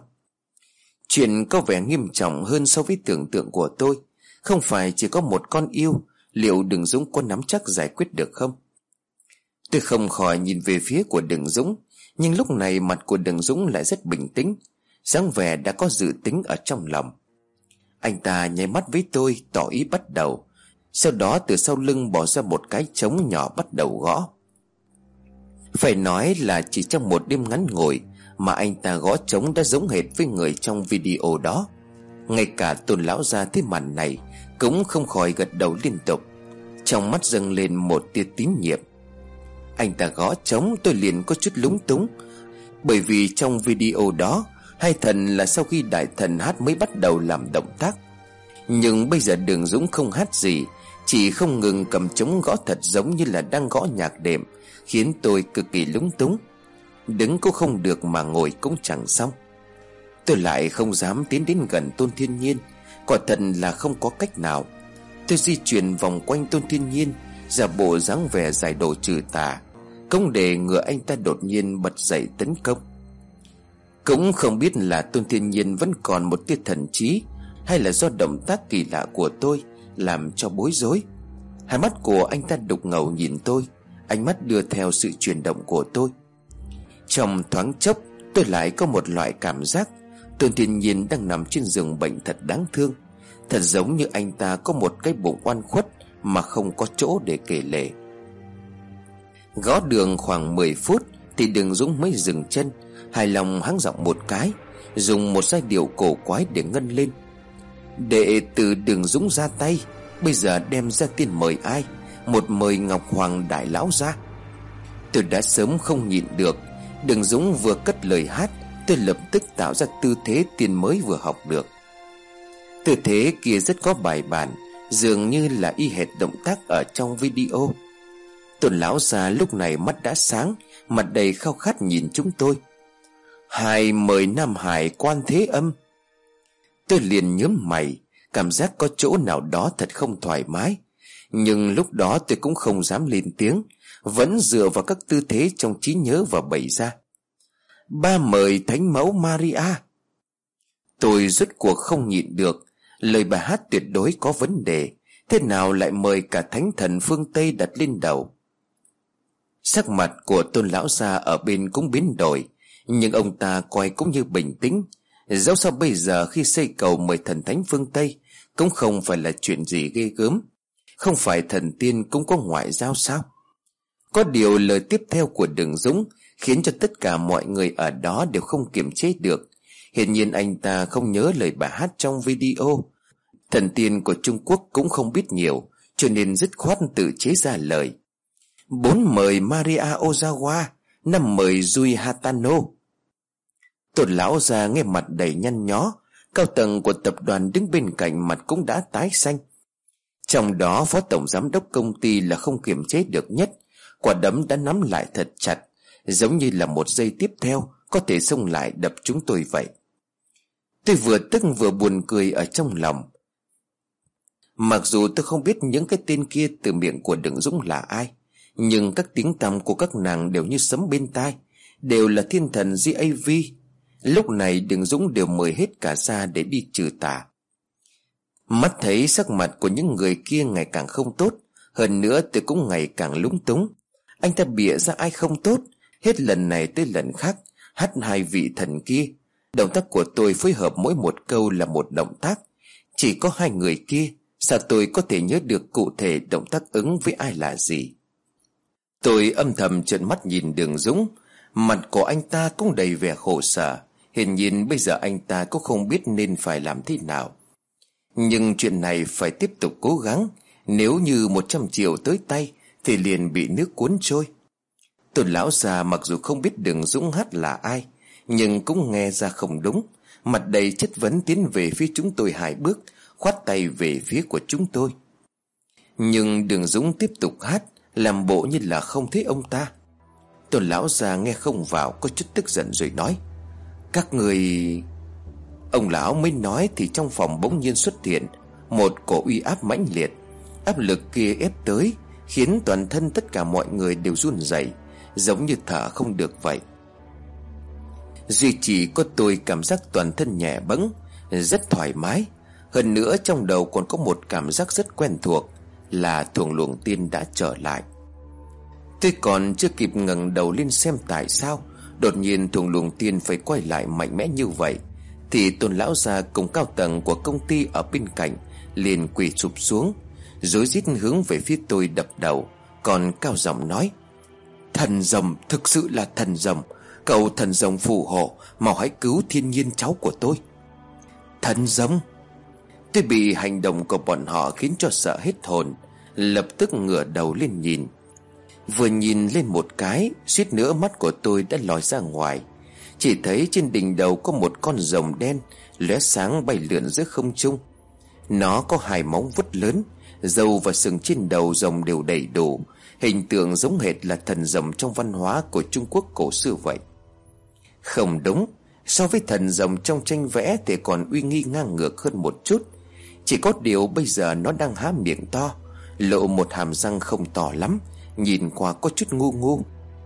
Speaker 2: Chuyện có vẻ nghiêm trọng hơn so với tưởng tượng của tôi. Không phải chỉ có một con yêu, liệu Đường Dũng có nắm chắc giải quyết được không? Tôi không khỏi nhìn về phía của Đường Dũng, nhưng lúc này mặt của Đường Dũng lại rất bình tĩnh, dáng vẻ đã có dự tính ở trong lòng. Anh ta nháy mắt với tôi tỏ ý bắt đầu. Sau đó từ sau lưng bỏ ra một cái trống nhỏ bắt đầu gõ. Phải nói là chỉ trong một đêm ngắn ngủi mà anh ta gõ trống đã giống hệt với người trong video đó. Ngay cả Tôn lão gia thấy màn này cũng không khỏi gật đầu liên tục, trong mắt dâng lên một tia tín nhiệm. Anh ta gõ trống tôi liền có chút lúng túng, bởi vì trong video đó hai thần là sau khi đại thần hát mới bắt đầu làm động tác. Nhưng bây giờ Đường Dũng không hát gì, chỉ không ngừng cầm trống gõ thật giống như là đang gõ nhạc đệm, khiến tôi cực kỳ lúng túng. Đứng cũng không được mà ngồi cũng chẳng xong. Tôi lại không dám tiến đến gần Tôn Thiên Nhiên, quả thật là không có cách nào. Tôi di chuyển vòng quanh Tôn Thiên Nhiên, giả bộ dáng vẻ giải đồ trừ tà, không để ngừa anh ta đột nhiên bật dậy tấn công. Cũng không biết là Tôn Thiên Nhiên vẫn còn một tia thần trí, hay là do động tác kỳ lạ của tôi làm cho bối rối. Hai mắt của anh ta đục ngầu nhìn tôi, ánh mắt đưa theo sự chuyển động của tôi. Trong thoáng chốc tôi lại có một loại cảm giác Tôn Thiên Nhiên đang nằm trên giường bệnh thật đáng thương, thật giống như anh ta có một cái bụng oan khuất mà không có chỗ để kể lể. Gõ đường khoảng mười phút thì Đường Dũng mới dừng chân, hài lòng hắng giọng một cái, dùng một giai điệu cổ quái để ngân lên. Đệ tử Đường Dũng ra tay, bây giờ đem ra tiền mời ai? Một mời Ngọc Hoàng đại lão ra. Tôi đã sớm không nhịn được. Đường Dũng vừa cất lời hát, tôi lập tức tạo ra tư thế tiền mới vừa học được. Tư thế kia rất có bài bản, dường như là y hệt động tác ở trong video. Tôn lão già lúc này mắt đã sáng, mặt đầy khao khát nhìn chúng tôi. Hai mời Nam Hải quan thế âm. Tôi liền nhớm mày, cảm giác có chỗ nào đó thật không thoải mái. Nhưng lúc đó tôi cũng không dám lên tiếng, vẫn dựa vào các tư thế trong trí nhớ và bày ra. Ba mời Thánh Mẫu Maria. Tôi rốt cuộc không nhịn được, lời bài hát tuyệt đối có vấn đề. Thế nào lại mời cả thánh thần phương Tây đặt lên đầu? Sắc mặt của Tôn lão gia ở bên cũng biến đổi, nhưng ông ta coi cũng như bình tĩnh. Dẫu sao bây giờ khi xây cầu mời thần thánh phương Tây cũng không phải là chuyện gì ghê gớm. Không phải thần tiên cũng có ngoại giao sao? Có điều lời tiếp theo của Đường Dũng khiến cho tất cả mọi người ở đó đều không kiềm chế được. Hiển nhiên anh ta không nhớ lời bài hát trong video. Thần tiên của Trung Quốc cũng không biết nhiều, cho nên dứt khoát tự chế ra lời: bốn mời Maria Ozawa, năm mời Yui Hatano. Tôn lão già nghe mặt đầy nhăn nhó. Cao tầng của tập đoàn đứng bên cạnh mặt cũng đã tái xanh. Trong đó phó tổng giám đốc công ty là không kiềm chế được nhất. Quả đấm đã nắm lại thật chặt, giống như là một giây tiếp theo có thể xông lại đập chúng tôi vậy. Tôi vừa tức vừa buồn cười ở trong lòng. Mặc dù tôi không biết những cái tên kia từ miệng của Đừng Dũng là ai, nhưng các tiếng tăm của các nàng đều như sấm bên tai, đều là thiên thần giê a vê. Lúc này Đừng Dũng đều mời hết cả ra để đi trừ tà. Mắt thấy sắc mặt của những người kia ngày càng không tốt, hơn nữa tôi cũng ngày càng lúng túng. Anh ta bịa ra ai không tốt, hết lần này tới lần khác hắt hai vị thần kia. Động tác của tôi phối hợp mỗi một câu là một động tác. Chỉ có hai người kia, sao tôi có thể nhớ được cụ thể động tác ứng với ai là gì? Tôi âm thầm trợn mắt nhìn Đường Dũng. Mặt của anh ta cũng đầy vẻ khổ sở. Hiển nhiên bây giờ anh ta cũng không biết nên phải làm thế nào. Nhưng chuyện này phải tiếp tục cố gắng. Nếu như một trăm triệu tới tay thì liền bị nước cuốn trôi. Tôn lão già mặc dù không biết Đường Dũng hát là ai, nhưng cũng nghe ra không đúng. Mặt đầy chất vấn tiến về phía chúng tôi hai bước, khoát tay về phía của chúng tôi. Nhưng Đường Dũng tiếp tục hát, làm bộ như là không thấy ông ta. Tôn lão già nghe không vào, có chút tức giận rồi nói: các người... Ông lão mới nói thì trong phòng bỗng nhiên xuất hiện một cổ uy áp mãnh liệt. Áp lực kia ép tới, khiến toàn thân tất cả mọi người đều run rẩy, giống như thở không được vậy. Duy chỉ có tôi cảm giác toàn thân nhẹ bẫng, rất thoải mái. Hơn nữa trong đầu còn có một cảm giác rất quen thuộc, là Thuồng Luồng Tiên đã trở lại. Tôi còn chưa kịp ngẩng đầu lên xem tại sao đột nhiên Thuồng Luồng Tiên phải quay lại mạnh mẽ như vậy, thì Tôn lão già cùng cao tầng của công ty ở bên cạnh liền quỳ sụp xuống, rối rít hướng về phía tôi đập đầu, còn cao giọng nói: thần rồng, thực sự là thần rồng, cầu thần rồng phù hộ, mau hãy cứu Thiên Nhiên cháu của tôi. Thần rồng? Tôi bị hành động của bọn họ khiến cho sợ hết hồn, lập tức ngửa đầu lên nhìn. Vừa nhìn lên một cái, suýt nữa mắt của tôi đã lòi ra ngoài. Chỉ thấy trên đỉnh đầu có một con rồng đen lóe sáng bay lượn giữa không trung. Nó có hai móng vuốt lớn, râu và sừng trên đầu rồng đều đầy đủ, hình tượng giống hệt là thần rồng trong văn hóa của Trung Quốc cổ xưa vậy. Không đúng, so với thần rồng trong tranh vẽ thì còn uy nghi ngang ngược hơn một chút. Chỉ có điều bây giờ nó đang há miệng to, lộ một hàm răng không to lắm, nhìn qua có chút ngu ngu.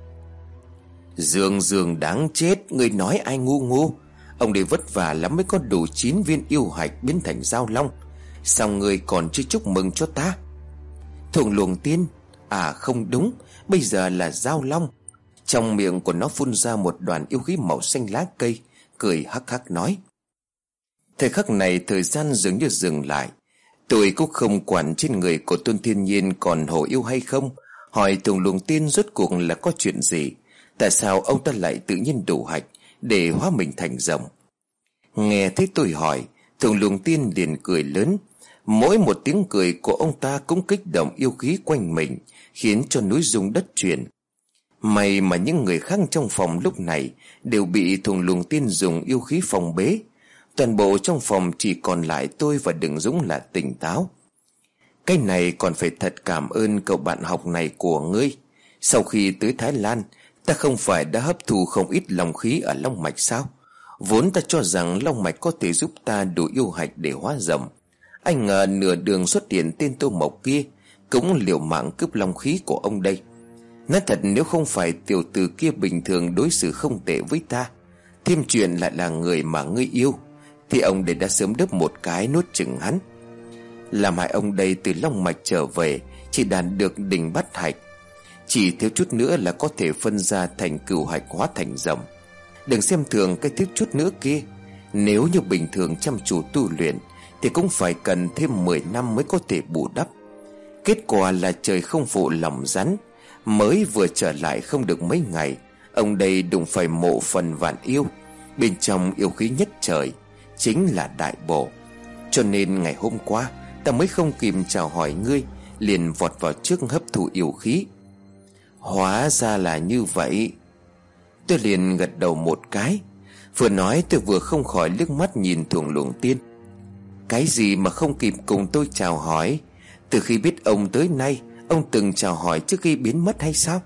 Speaker 2: Dương Dương đáng chết, ngươi nói ai ngu ngu? Ông đây vất vả lắm mới có đủ chín viên yêu hạch biến thành Giao Long, sao ngươi còn chưa chúc mừng cho ta? Thuồng Luồng Tiên? À không đúng, bây giờ là Giao Long. Trong miệng của nó phun ra một đoàn yêu khí màu xanh lá cây, cười hắc hắc nói. Thời khắc này thời gian dường như dừng lại. Tôi cũng không quản trên người của Tôn Thiên Nhiên còn hổ yêu hay không, hỏi Thuồng Luồng Tiên rốt cuộc là có chuyện gì. Tại sao ông ta lại tự nhiên đủ hạch để hóa mình thành rồng? Nghe thấy tôi hỏi, Thuồng Luồng Tiên liền cười lớn. Mỗi một tiếng cười của ông ta cũng kích động yêu khí quanh mình, khiến cho núi rung đất chuyển. May mà những người khác trong phòng lúc này đều bị Thuồng Luồng Tiên dùng yêu khí phòng bế. Toàn bộ trong phòng chỉ còn lại tôi và Đừng Dũng là tỉnh táo. Cái này còn phải thật cảm ơn cậu bạn học này của ngươi. Sau khi tới Thái Lan, ta không phải đã hấp thụ không ít long khí ở long mạch sao? Vốn ta cho rằng long mạch có thể giúp ta đủ yêu hạch để hóa rồng. Anh ngờ nửa đường xuất hiện tên Tô Mộc kia cũng liều mạng cướp long khí của ông đây. Nói thật, nếu không phải tiểu tử kia bình thường đối xử không tệ với ta, thêm chuyện lại là người mà ngươi yêu, thì ông đây đã sớm đớp một cái nuốt chửng hắn. Làm hại ông đây từ long mạch trở về chỉ đạt được đỉnh bát hạch, chỉ thiếu chút nữa là có thể phân ra thành cửu hạch hóa thành rồng. Đừng xem thường cái thiếu chút nữa kia. Nếu như bình thường chăm chú tu luyện thì cũng phải cần thêm mười năm mới có thể bù đắp. Kết quả là trời không phụ lòng rắn, mới vừa trở lại không được mấy ngày, Ông đây đụng phải mộ phần vạn yêu, bên trong yêu khí nhất trời, chính là đại bổ. Cho nên ngày hôm qua ta mới không kịp chào hỏi ngươi, liền vọt vào trước hấp thụ yêu khí. Hóa ra là như vậy. Tôi liền gật đầu một cái. Vừa nói tôi vừa không khỏi liếc mắt nhìn Thuồng Luồng Tiên. Cái gì mà không kịp cùng tôi chào hỏi? Từ khi biết ông tới nay, ông từng chào hỏi trước khi biến mất hay sao?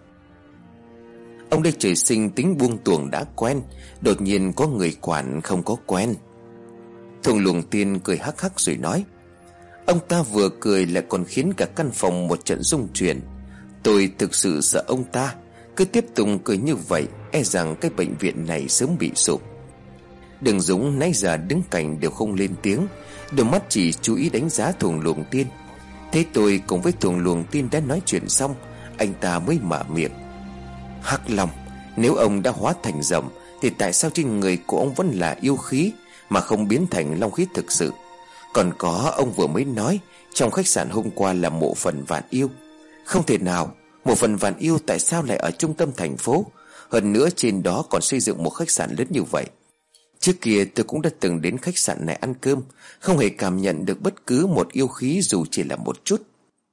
Speaker 2: Ông đây trời sinh tính buông tuồng đã quen, đột nhiên có người quản không có quen. Thuồng Luồng Tiên cười hắc hắc rồi nói. Ông ta vừa cười lại còn khiến cả căn phòng một trận rung chuyển. Tôi thực sự sợ ông ta cứ tiếp tục cười như vậy, e rằng cái bệnh viện này sớm bị sụp. Đường Dũng nãy giờ đứng cạnh đều không lên tiếng, đôi mắt chỉ chú ý đánh giá Thuồng Luồng Tiên. Thế tôi cùng với Thuồng Luồng Tiên đã nói chuyện xong, anh ta mới mở miệng. Hắc Long, nếu ông đã hóa thành rồng thì tại sao trên người của ông vẫn là yêu khí mà không biến thành long khí thực sự? Còn có, ông vừa mới nói trong khách sạn hôm qua là mộ phần vạn yêu. Không thể nào, mộ phần vạn yêu tại sao lại ở trung tâm thành phố? Hơn nữa trên đó còn xây dựng một khách sạn lớn như vậy. Trước kia tôi cũng đã từng đến khách sạn này ăn cơm, không hề cảm nhận được bất cứ một yêu khí dù chỉ là một chút.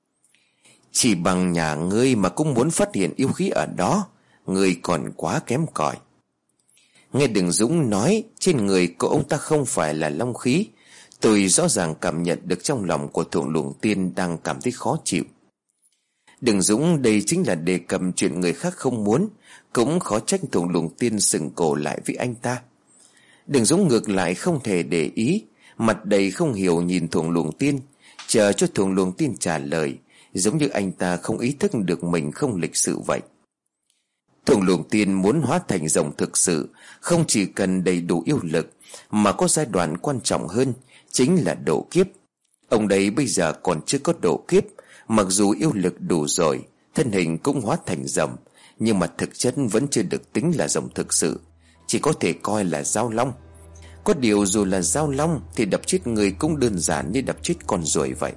Speaker 2: Chỉ bằng nhà ngươi mà cũng muốn phát hiện yêu khí ở đó, ngươi còn quá kém cỏi. Nghe Đường Dũng nói trên người của ông ta không phải là long khí, tôi rõ ràng cảm nhận được trong lòng của Thuồng Luồng Tiên đang cảm thấy khó chịu. Đường Dũng đây chính là đề cập chuyện người khác không muốn, cũng khó trách Thuồng Luồng Tiên sừng cổ lại với anh ta. Đường Dũng ngược lại không thể để ý, mặt đầy không hiểu nhìn Thuồng Luồng Tiên, chờ cho Thuồng Luồng Tiên trả lời, giống như anh ta không ý thức được mình không lịch sự vậy. Thuồng Luồng Tiên muốn hóa thành rồng thực sự, không chỉ cần đầy đủ yêu lực, mà có giai đoạn quan trọng hơn, chính là độ kiếp. Ông đấy bây giờ còn chưa có độ kiếp, mặc dù yêu lực đủ rồi, thân hình cũng hóa thành rồng, nhưng mà thực chất vẫn chưa được tính là rồng thực sự, chỉ có thể coi là dao long. Có điều dù là dao long thì đập chết người cũng đơn giản như đập chết con ruồi vậy.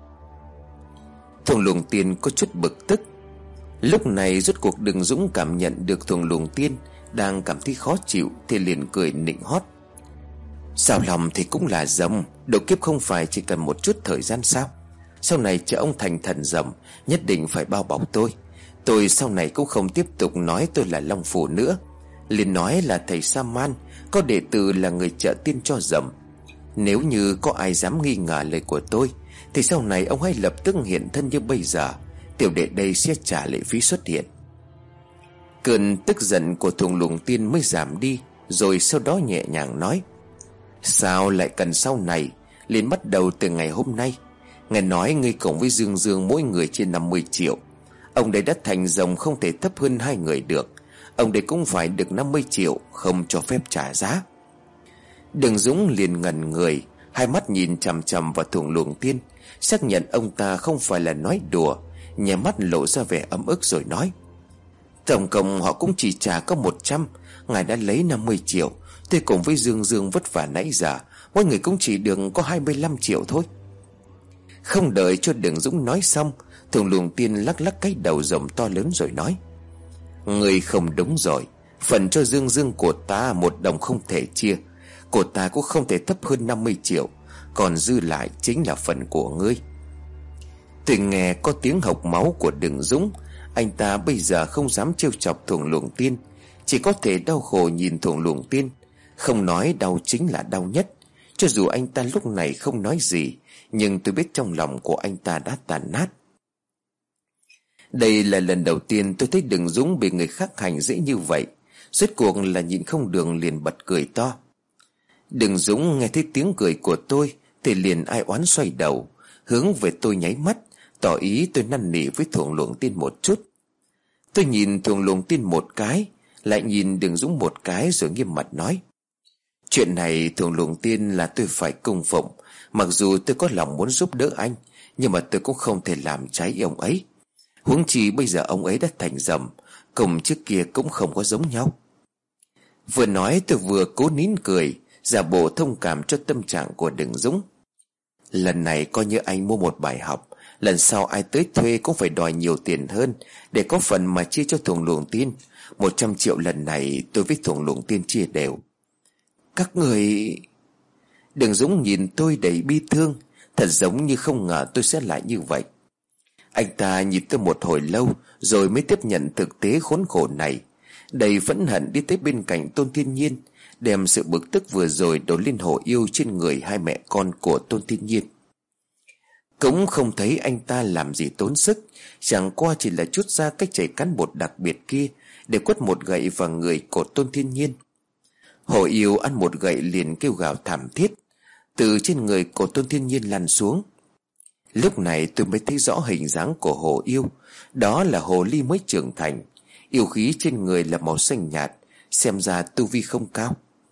Speaker 2: Thuồng Luồng Tiên có chút bực tức. Lúc này rốt cuộc Đường Dũng cảm nhận được Thuồng Luồng Tiên đang cảm thấy khó chịu thì liền cười nịnh hót. Sao lòng thì cũng là rồng, độ kiếp không phải chỉ cần một chút thời gian sao? Sau này chờ ông thành thần rồng, nhất định phải bao bọc tôi. Tôi sau này cũng không tiếp tục nói tôi là Long Phù nữa, liền nói là thầy Sa Man, có đệ tử là người trợ tiên cho rồng. Nếu như có ai dám nghi ngờ lời của tôi thì sau này ông hãy lập tức hiện thân như bây giờ, tiểu đệ đây sẽ trả lệ phí xuất hiện. Cơn tức giận của Thuồng Luồng Tiên mới giảm đi, rồi sau đó nhẹ nhàng nói. Sao lại cần sau này? Liền bắt đầu từ ngày hôm nay. Nghe nói ngươi cùng với Dương Dương mỗi người trên năm mươi triệu. Ông đây đã thành rồng không thể thấp hơn hai người được. Ông đây cũng phải được năm mươi triệu, không cho phép trả giá. Đường Dũng liền ngẩn người, hai mắt nhìn chằm chằm vào Thuồng Luồng Tiên, xác nhận ông ta không phải là nói đùa, nhè mắt lộ ra vẻ ấm ức rồi nói. Tổng cộng họ cũng chỉ trả có một trăm, ngài đã lấy năm mươi triệu. Tôi cùng với Dương Dương vất vả nãy giờ, mỗi người cũng chỉ được có hai mươi lăm triệu thôi. Không đợi cho Đường Dũng nói xong, Thuồng Luồng Tiên lắc lắc cái đầu rồng to lớn rồi nói. Người không đúng rồi, phần cho Dương Dương của ta một đồng không thể chia, của ta cũng không thể thấp hơn năm mươi triệu, còn dư lại chính là phần của ngươi. Tôi nghe có tiếng hộc máu của Đường Dũng, anh ta bây giờ không dám trêu chọc Thuồng Luồng Tiên, chỉ có thể đau khổ nhìn Thuồng Luồng Tiên. Không nói đau chính là đau nhất. Cho dù anh ta lúc này không nói gì, nhưng tôi biết trong lòng của anh ta đã tàn nát. Đây là lần đầu tiên tôi thấy Đường Dũng bị người khác hành dễ như vậy. Rốt cuộc là nhịn không được liền bật cười to. Đường Dũng nghe thấy tiếng cười của tôi thì liền ai oán xoay đầu, hướng về tôi nháy mắt, tỏ ý tôi năn nỉ với Thuồng Luồng Tiên một chút. Tôi nhìn Thuồng Luồng Tiên một cái, lại nhìn Đường Dũng một cái rồi nghiêm mặt nói. Chuyện này Thuồng Luồng Tiên là tôi phải cung phụng. Mặc dù tôi có lòng muốn giúp đỡ anh, nhưng mà tôi cũng không thể làm trái ý ông ấy. Huống chi bây giờ ông ấy đã thành rồng, cùng trước kia cũng không có giống nhau. Vừa nói tôi vừa cố nín cười, giả bộ thông cảm cho tâm trạng của Đường Dũng. Lần này coi như anh mua một bài học. Lần sau ai tới thuê cũng phải đòi nhiều tiền hơn, để có phần mà chia cho Thuồng Luồng Tiên. Một trăm triệu lần này tôi với Thuồng Luồng Tiên chia đều. Các người... Đường Dũng nhìn tôi đầy bi thương. Thật giống như không ngờ tôi sẽ lại như vậy. Anh ta nhìn tôi một hồi lâu rồi mới tiếp nhận thực tế khốn khổ này. Đầy phẫn hận đi tới bên cạnh Tôn Thiên Nhiên, đem sự bực tức vừa rồi đổ lên Hồ Yêu trên người hai mẹ con của Tôn Thiên Nhiên. Cũng không thấy anh ta làm gì tốn sức, chẳng qua chỉ là chút ra cách chảy cán bột đặc biệt kia để quất một gậy vào người của Tôn Thiên Nhiên. Hồ Yêu ăn một gậy liền kêu gào thảm thiết, từ trên người của Tôn Thiên Nhiên lăn xuống. Lúc này tôi mới thấy rõ hình dáng của Hồ Yêu. Đó là hồ ly mới trưởng thành, yêu khí trên người là màu xanh nhạt, xem ra tu vi không cao.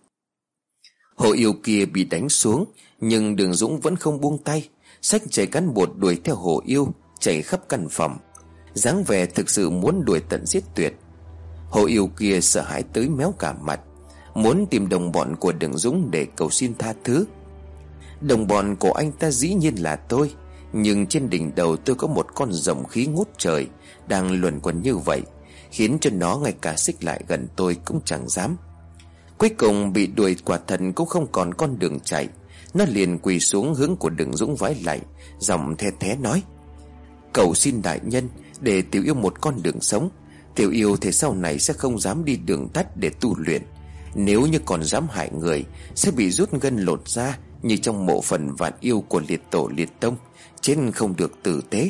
Speaker 2: Hồ Yêu kia bị đánh xuống, nhưng Đường Dũng vẫn không buông tay, xách chảy cán bột đuổi theo Hồ Yêu, chạy khắp căn phòng, dáng vẻ thực sự muốn đuổi tận giết tuyệt. Hồ Yêu kia sợ hãi tới méo cả mặt, muốn tìm đồng bọn của Đường Dũng để cầu xin tha thứ. Đồng bọn của anh ta dĩ nhiên là tôi, nhưng trên đỉnh đầu tôi có một con rồng khí ngút trời đang luẩn quẩn như vậy, khiến cho nó ngay cả xích lại gần tôi cũng chẳng dám. Cuối cùng bị đuổi quả thần cũng không còn con đường chạy, nó liền quỳ xuống hướng của Đường Dũng vái lạy, giọng the thé nói: cầu xin đại nhân để tiểu yêu một con đường sống. Tiểu yêu thì sau này sẽ không dám đi đường tắt để tu luyện. Nếu như còn dám hại người, sẽ bị rút gân lột da như trong mộ phần vạn yêu của liệt tổ liệt tông, chết không được tử tế.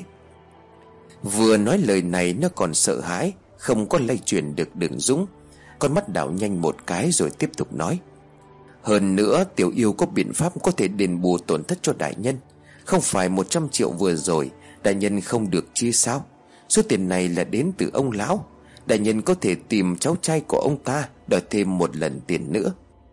Speaker 2: Vừa nói lời này nó còn sợ hãi, không có lay truyền được Đường Dũng. Con mắt đảo nhanh một cái rồi tiếp tục nói: hơn nữa tiểu yêu có biện pháp có thể đền bù tổn thất cho đại nhân. Không phải một trăm triệu vừa rồi đại nhân không được chia sao? Số tiền này là đến từ ông lão. Đại nhân có thể tìm cháu trai của ông ta đòi thêm một lần tiền nữa.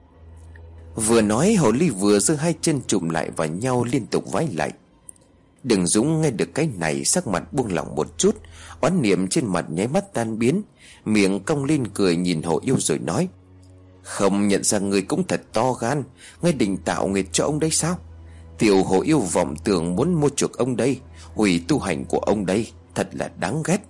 Speaker 2: Vừa nói hồ ly vừa giơ hai chân chụm lại vào nhau liên tục vái lạy. Đường Dũng nghe được cái này sắc mặt buông lỏng một chút, oán niệm trên mặt nháy mắt tan biến, miệng cong lên cười nhìn Hồ Yêu rồi nói: không nhận ra người cũng thật to gan, ngươi định tạo nghiệt cho ông đây sao? Tiểu Hồ Yêu vọng tưởng muốn mua chuộc ông đây, hủy tu hành của ông đây, thật là đáng ghét.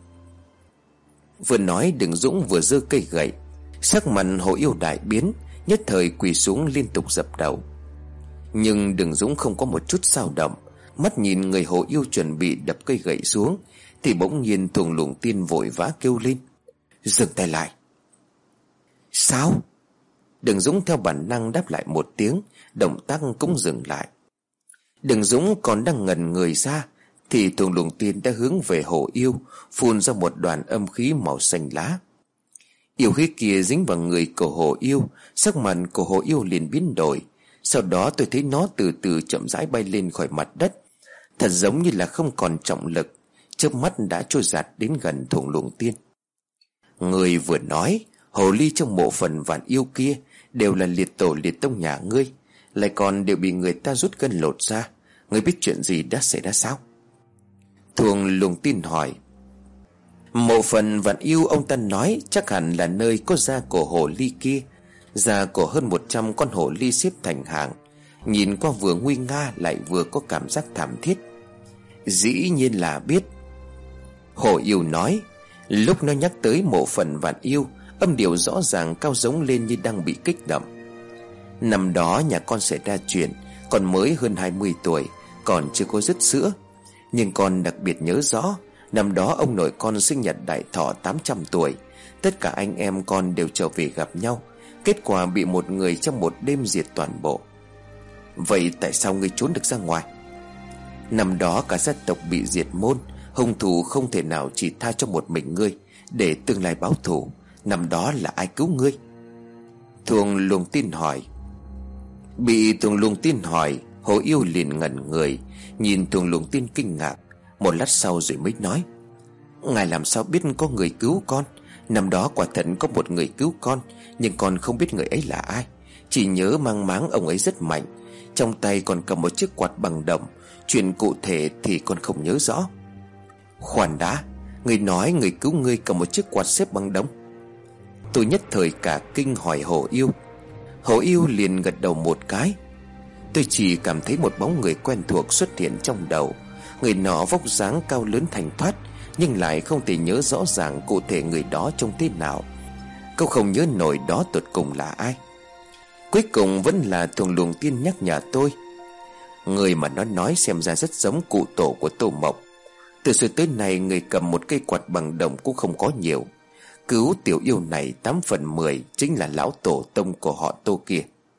Speaker 2: Vừa nói Đường Dũng vừa giơ cây gậy, sắc mặt Hồ Yêu đại biến, nhất thời quỳ xuống liên tục dập đầu. Nhưng Đường Dũng không có một chút dao động, mắt nhìn người Hồ Yêu chuẩn bị đập cây gậy xuống, thì bỗng nhiên Thuồng Luồng Tiên vội vã kêu lên: dừng tay lại. Sao? Đường Dũng theo bản năng đáp lại một tiếng, động tác cũng dừng lại. Đường Dũng còn đang ngẩn người ra thì Thuồng Luồng Tiên đã hướng về Hồ Yêu, phun ra một đoàn âm khí màu xanh lá. Yêu khí kia dính vào người của Hồ Yêu, sắc mặt của Hồ Yêu liền biến đổi. Sau đó tôi thấy nó từ từ chậm rãi bay lên khỏi mặt đất, thật giống như là không còn trọng lực, chớp mắt đã trôi giạt đến gần Thuồng Luồng Tiên. Người vừa nói hồ ly trong mộ phần vạn yêu kia đều là liệt tổ liệt tông nhà ngươi, lại còn đều bị người ta rút gân lột ra. Ngươi biết chuyện gì đã xảy ra sao? Thuồng Luồng Tiên hỏi. Mộ phần vạn yêu ông ta nói chắc hẳn là nơi có da của hồ ly kia. Da của hơn một trăm con hồ ly xếp thành hàng, nhìn qua vừa nguy nga lại vừa có cảm giác thảm thiết. Dĩ nhiên là biết. Hồ Yêu nói. Lúc nó nhắc tới mộ phần vạn yêu, âm điệu rõ ràng cao giống lên như đang bị kích động. Năm đó nhà con xảy ra chuyện, con mới hơn hai mươi tuổi, còn chưa có dứt sữa. Nhưng con đặc biệt nhớ rõ, năm đó ông nội con sinh nhật đại thọ tám trăm tuổi. Tất cả anh em con đều trở về gặp nhau, kết quả bị một người trong một đêm diệt toàn bộ. Vậy tại sao ngươi trốn được ra ngoài? Năm đó cả gia tộc bị diệt môn, hung thủ không thể nào chỉ tha cho một mình ngươi để tương lai báo thù. Năm đó là ai cứu ngươi? Thuồng Luồng Tiên hỏi. Bị Thuồng Luồng Tiên hỏi, Hồ Yêu liền ngẩn người, nhìn Thuồng Luồng Tiên kinh ngạc. Một lát sau rồi mới nói. Ngài làm sao biết có người cứu con? Năm đó quả thật có một người cứu con, nhưng con không biết người ấy là ai. Chỉ nhớ mang máng ông ấy rất mạnh, trong tay còn cầm một chiếc quạt bằng đồng. Chuyện cụ thể thì con không nhớ rõ. Khoan đã, người nói người cứu ngươi cầm một chiếc quạt xếp bằng đồng? Tôi nhất thời cả kinh hỏi Hồ Yêu. Hồ Yêu liền gật đầu một cái. Tôi chỉ cảm thấy một bóng người quen thuộc xuất hiện trong đầu. Người nọ vóc dáng cao lớn thành thoát, nhưng lại không thể nhớ rõ ràng cụ thể người đó trông thế nào. Câu không nhớ nổi đó tột cùng là ai. Cuối cùng vẫn là Thuồng Luồng Tiên nhắc nhở tôi. Người mà nó nói xem ra rất giống cụ tổ của Tô Mộc. Từ xưa tới nay người cầm một cây quạt bằng đồng cũng không có nhiều. Cứu tiểu yêu này tám phần mười chính là lão tổ tông của họ Tô kia.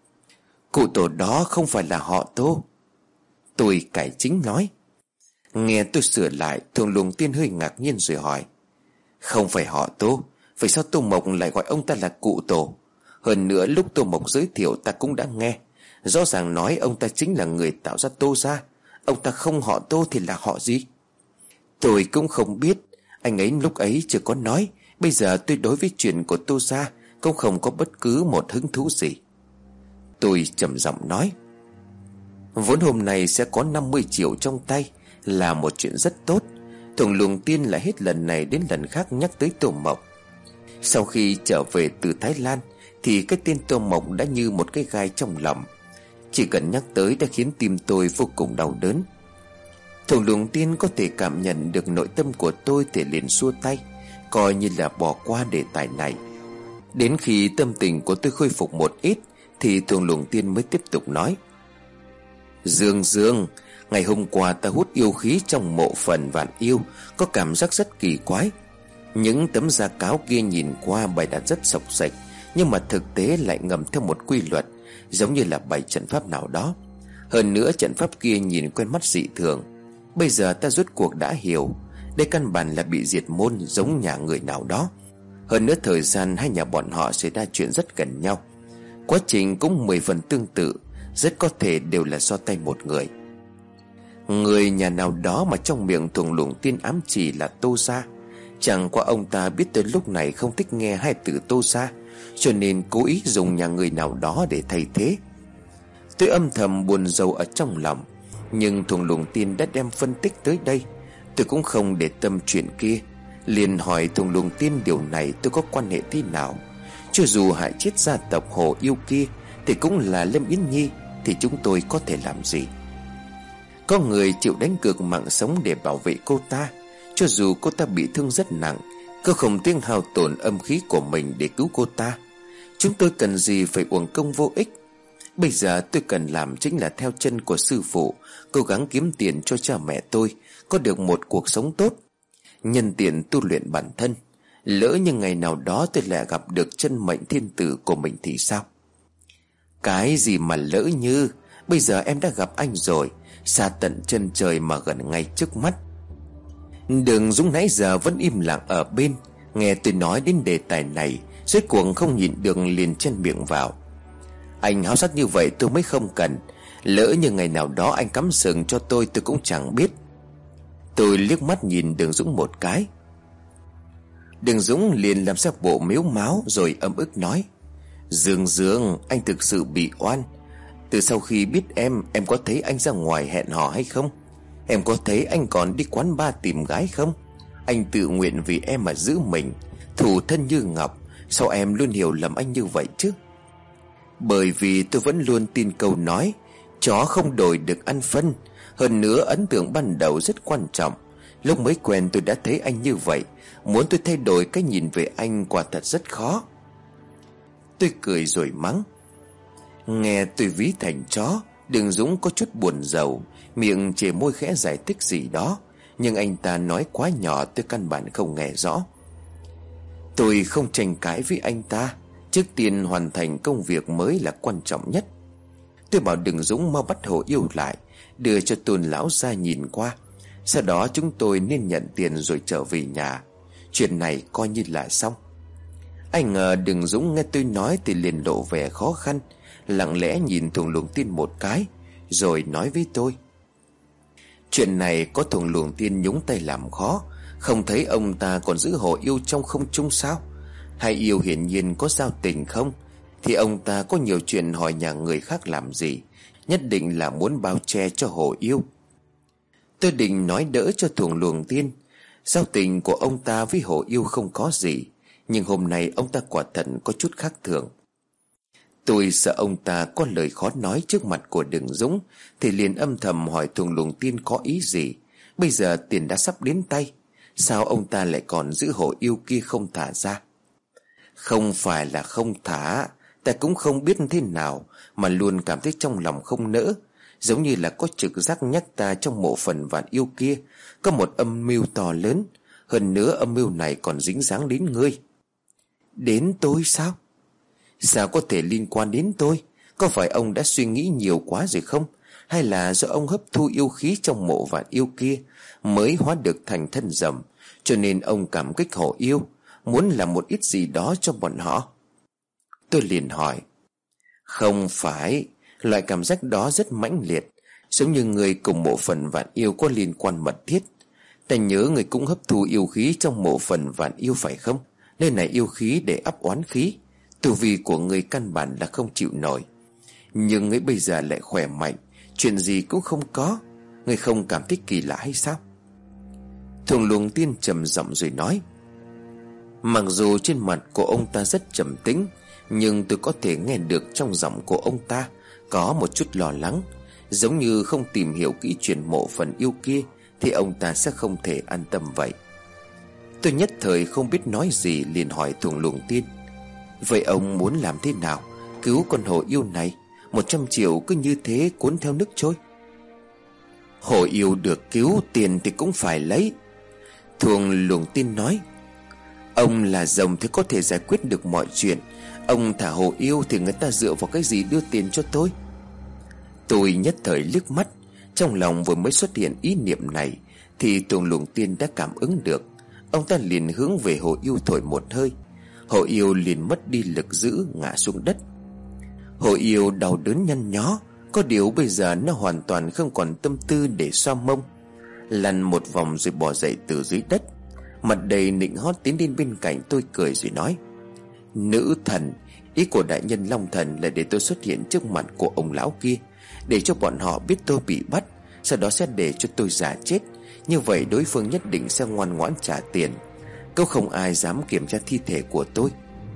Speaker 2: Cụ tổ đó không phải là họ Tô. Tôi cải chính nói. Nghe tôi sửa lại, Thuồng Luồng Tiên hơi ngạc nhiên rồi hỏi. Không phải họ Tô, vậy sao Tô Mộc lại gọi ông ta là cụ tổ? Hơn nữa lúc Tô Mộc giới thiệu ta cũng đã nghe. Rõ ràng nói ông ta chính là người tạo ra Tô gia. Ông ta không họ Tô thì là họ gì? Tôi cũng không biết. Anh ấy lúc ấy chưa có nói. Bây giờ tôi đối với chuyện của Tô gia cũng không có bất cứ một hứng thú gì. Tôi trầm giọng nói. Vốn hôm nay sẽ có năm mươi triệu trong tay là một chuyện rất tốt. Thuồng Luồng Tiên lại hết lần này đến lần khác nhắc tới Tô Mộc. Sau khi trở về từ Thái Lan thì cái tên Tô Mộc đã như một cái gai trong lòng. Chỉ cần nhắc tới đã khiến tim tôi vô cùng đau đớn. Thuồng Luồng Tiên có thể cảm nhận được nội tâm của tôi thì liền xua tay, coi như là bỏ qua đề tài này. Đến khi tâm tình của tôi khôi phục một ít thì Thuồng Luồng Tiên mới tiếp tục nói. Dương Dương, ngày hôm qua ta hút yêu khí trong mộ phần vạn yêu, có cảm giác rất kỳ quái. Những tấm da cáo kia nhìn qua bày đặt rất sộc sạch, nhưng mà thực tế lại ngầm theo một quy luật, giống như là bày trận pháp nào đó. Hơn nữa trận pháp kia nhìn quen mắt dị thường. Bây giờ ta rốt cuộc đã hiểu, đây căn bản là bị diệt môn giống nhà người nào đó. Hơn nữa thời gian hai nhà bọn họ xảy ra chuyện rất gần nhau. Quá trình cũng mười phần tương tự, rất có thể đều là do tay một người. Người nhà nào đó mà trong miệng Thuồng Luồng Tiên ám chỉ là Tô gia. Chẳng qua ông ta biết tới lúc này không thích nghe hai từ Tô gia, cho nên cố ý dùng nhà người nào đó để thay thế. Tôi âm thầm buồn rầu ở trong lòng, nhưng Thuồng Luồng Tiên đã đem phân tích tới đây, tôi cũng không để tâm chuyện kia. Liền hỏi Thuồng Luồng Tiên điều này tôi có quan hệ thế nào. Cho dù hại chết gia tộc Hồ Yêu kia thì cũng là Lâm Yến Nhi, thì chúng tôi có thể làm gì? Có người chịu đánh cược mạng sống để bảo vệ cô ta. Cho dù cô ta bị thương rất nặng, cô không tiếc hao tổn âm khí của mình để cứu cô ta. Chúng tôi cần gì phải uổng công vô ích. Bây giờ tôi cần làm chính là theo chân của sư phụ, cố gắng kiếm tiền cho cha mẹ tôi có được một cuộc sống tốt, nhân tiện tu luyện bản thân. Lỡ như ngày nào đó tôi lại gặp được chân mệnh thiên tử của mình thì sao? Cái gì mà lỡ như? Bây giờ em đã gặp anh rồi, xa tận chân trời mà gần ngay trước mắt. Đường Dũng nãy giờ vẫn im lặng ở bên, nghe tôi nói đến đề tài này, rốt cuộc không nhịn được liền chen miệng vào. Anh háo sắc như vậy tôi mới không cần. Lỡ như ngày nào đó anh cắm sừng cho tôi tôi cũng chẳng biết. Tôi liếc mắt nhìn Đường Dũng một cái. Đường Dũng liền làm ra bộ mếu máo rồi ấm ức nói. Dương Dương, anh thực sự bị oan. Từ sau khi biết em, em có thấy anh ra ngoài hẹn hò hay không? Em có thấy anh còn đi quán bar tìm gái không? Anh tự nguyện vì em mà giữ mình, thủ thân như ngọc. Sao em luôn hiểu lầm anh như vậy chứ? Bởi vì tôi vẫn luôn tin câu nói chó không đổi được ăn phân. Hơn nữa ấn tượng ban đầu rất quan trọng. Lúc mới quen tôi đã thấy anh như vậy, muốn tôi thay đổi cái nhìn về anh quả thật rất khó. Tôi cười rồi mắng. Nghe tôi ví thành chó, Đường Dũng có chút buồn rầu, miệng chề môi khẽ giải thích gì đó, nhưng anh ta nói quá nhỏ tôi căn bản không nghe rõ. Tôi không tranh cãi với anh ta. Trước tiên hoàn thành công việc mới là quan trọng nhất. Tôi bảo Đường Dũng mau bắt Hồ Yêu lại, đưa cho Tôn lão ra nhìn qua. Sau đó chúng tôi nên nhận tiền rồi trở về nhà. Chuyện này coi như là xong. Anh ngờ Đường Dũng nghe tôi nói thì liền lộ vẻ khó khăn, lặng lẽ nhìn Thuồng Luồng Tiên một cái, rồi nói với tôi. Chuyện này có Thuồng Luồng Tiên nhúng tay làm khó. Không thấy ông ta còn giữ Hồ Yêu trong không trung sao? Hai yêu hiển nhiên có giao tình không? Thì ông ta có nhiều chuyện hỏi nhà người khác làm gì? Nhất định là muốn bao che cho Hồ Yêu. Tôi định nói đỡ cho Thuồng Luồng Tiên. Giao tình của ông ta với Hồ Yêu không có gì, nhưng hôm nay ông ta quả thật có chút khác thường. Tôi sợ ông ta có lời khó nói trước mặt của Đường Dũng, thì liền âm thầm hỏi Thuồng Luồng Tiên có ý gì. Bây giờ tiền đã sắp đến tay, sao ông ta lại còn giữ hộ yêu kia không thả ra? Không phải là không thả, ta cũng không biết thế nào mà luôn cảm thấy trong lòng không nỡ, giống như là có trực giác nhắc ta trong mộ phần vạn yêu kia có một âm mưu to lớn. Hơn nữa âm mưu này còn dính dáng đến ngươi. Đến tôi sao? Sao có thể liên quan đến tôi? Có phải ông đã suy nghĩ nhiều quá rồi không? Hay là do ông hấp thu yêu khí trong mộ vạn yêu kia mới hóa được thành thân rồng, cho nên ông cảm kích hộ yêu, muốn làm một ít gì đó cho bọn họ? Tôi liền hỏi. Không phải. Loại cảm giác đó rất mãnh liệt, giống như người cùng mộ phần vạn yêu có liên quan mật thiết. Ta nhớ người cũng hấp thu yêu khí trong mộ phần vạn yêu phải không? Nơi này yêu khí để ấp oán khí, tu vi của người căn bản là không chịu nổi. Nhưng người bây giờ lại khỏe mạnh, chuyện gì cũng không có. Người không cảm thấy kỳ lạ hay sao? Thuồng Luồng Tiên trầm giọng rồi nói. Mặc dù trên mặt của ông ta rất trầm tĩnh, nhưng tôi có thể nghe được trong giọng của ông ta có một chút lo lắng, giống như không tìm hiểu kỹ chuyện mộ phần yêu kia thì ông ta sẽ không thể an tâm vậy. Tôi nhất thời không biết nói gì, liền hỏi Thuồng Luồng Tiên. Vậy ông muốn làm thế nào cứu con hổ yêu này? Một trăm triệu cứ như thế cuốn theo nước trôi. Hổ yêu được cứu, tiền thì cũng phải lấy. Thuồng Luồng Tiên nói. Ông là rồng thì có thể giải quyết được mọi chuyện. Ông thả hổ yêu thì người ta dựa vào cái gì đưa tiền cho tôi? Tôi nhất thời liếc mắt, trong lòng vừa mới xuất hiện ý niệm này thì Thuồng Luồng Tiên đã cảm ứng được. Ông ta liền hướng về hổ yêu thổi một hơi, hổ yêu liền mất đi lực giữ, ngã xuống đất. Hổ yêu đau đớn nhăn nhó, có điều bây giờ nó hoàn toàn không còn tâm tư để xoa mông, lăn một vòng rồi bò dậy từ dưới đất, mặt đầy nịnh hót tiến đến bên cạnh tôi, cười rồi nói. Nữ thần, ý của đại nhân Long Thần là để tôi xuất hiện trước mặt của ông lão kia, để cho bọn họ biết tôi bị bắt, sau đó sẽ để cho tôi giả chết. Như vậy đối phương nhất định sẽ ngoan ngoãn trả tiền, câu không ai dám kiểm tra thi thể của tôi.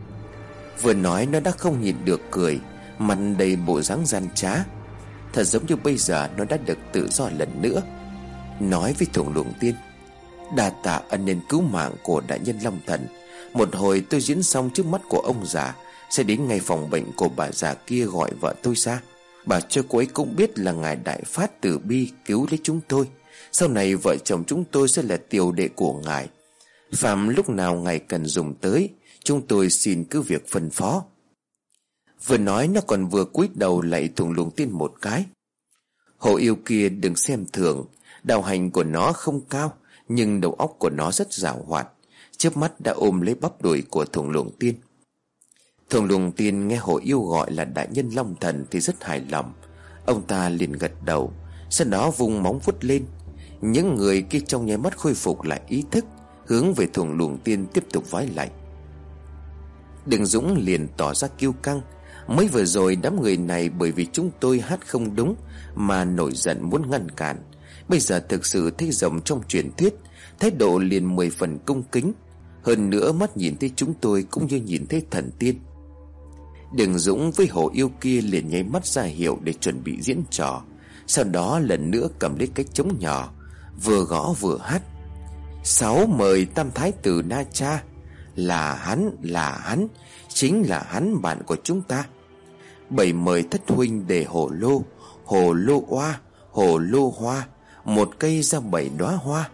Speaker 2: Vừa nói nó đã không nhịn được cười, mặt đầy bộ dáng gian trá, thật giống như bây giờ nó đã được tự do lần nữa. Nói với Thuồng Luồng Tiên. Đa tạ ân nhân cứu mạng của đại nhân Long Thần. Một hồi tôi diễn xong trước mắt của ông già, sẽ đến ngay phòng bệnh của bà già kia gọi vợ tôi ra. Bà cho cô ấy cũng biết là ngài đại phát từ bi cứu lấy chúng tôi. Sau này vợ chồng chúng tôi sẽ là tiểu đệ của ngài. Phạm lúc nào ngài cần dùng tới, chúng tôi xin cứ việc phân phó. Vừa nói nó còn vừa cúi đầu lạy Thuồng Luồng Tiên một cái. Hổ yêu kia đừng xem thường, đạo hành của nó không cao, nhưng đầu óc của nó rất giàu hoạt, chớp mắt đã ôm lấy bắp đùi của Thuồng Luồng Tiên. Thuồng Luồng Tiên nghe hổ yêu gọi là đại nhân Long Thần thì rất hài lòng. Ông ta liền gật đầu, sau đó vung móng vuốt lên. Những người kia trong nháy mắt khôi phục lại ý thức, hướng về Thuồng Luồng Tiên tiếp tục vái lạy. Đường Dũng liền tỏ ra kiêu căng. Mới vừa rồi đám người này bởi vì chúng tôi hát không đúng mà nổi giận muốn ngăn cản. Bây giờ thực sự thấy rồng trong truyền thuyết, thái độ liền mười phần cung kính. Hơn nữa mắt nhìn thấy chúng tôi cũng như nhìn thấy thần tiên. Đường Dũng với hổ yêu kia liền nháy mắt ra hiệu để chuẩn bị diễn trò. Sau đó lần nữa cầm lấy cái trống nhỏ, vừa gõ vừa hát. Sáu mời tam thái tử Na Cha. Là hắn, là hắn, chính là hắn bạn của chúng ta. Bảy mời thất huynh để hổ lô, hổ lô oa, hổ lô hoa, một cây ra bảy đóa hoa.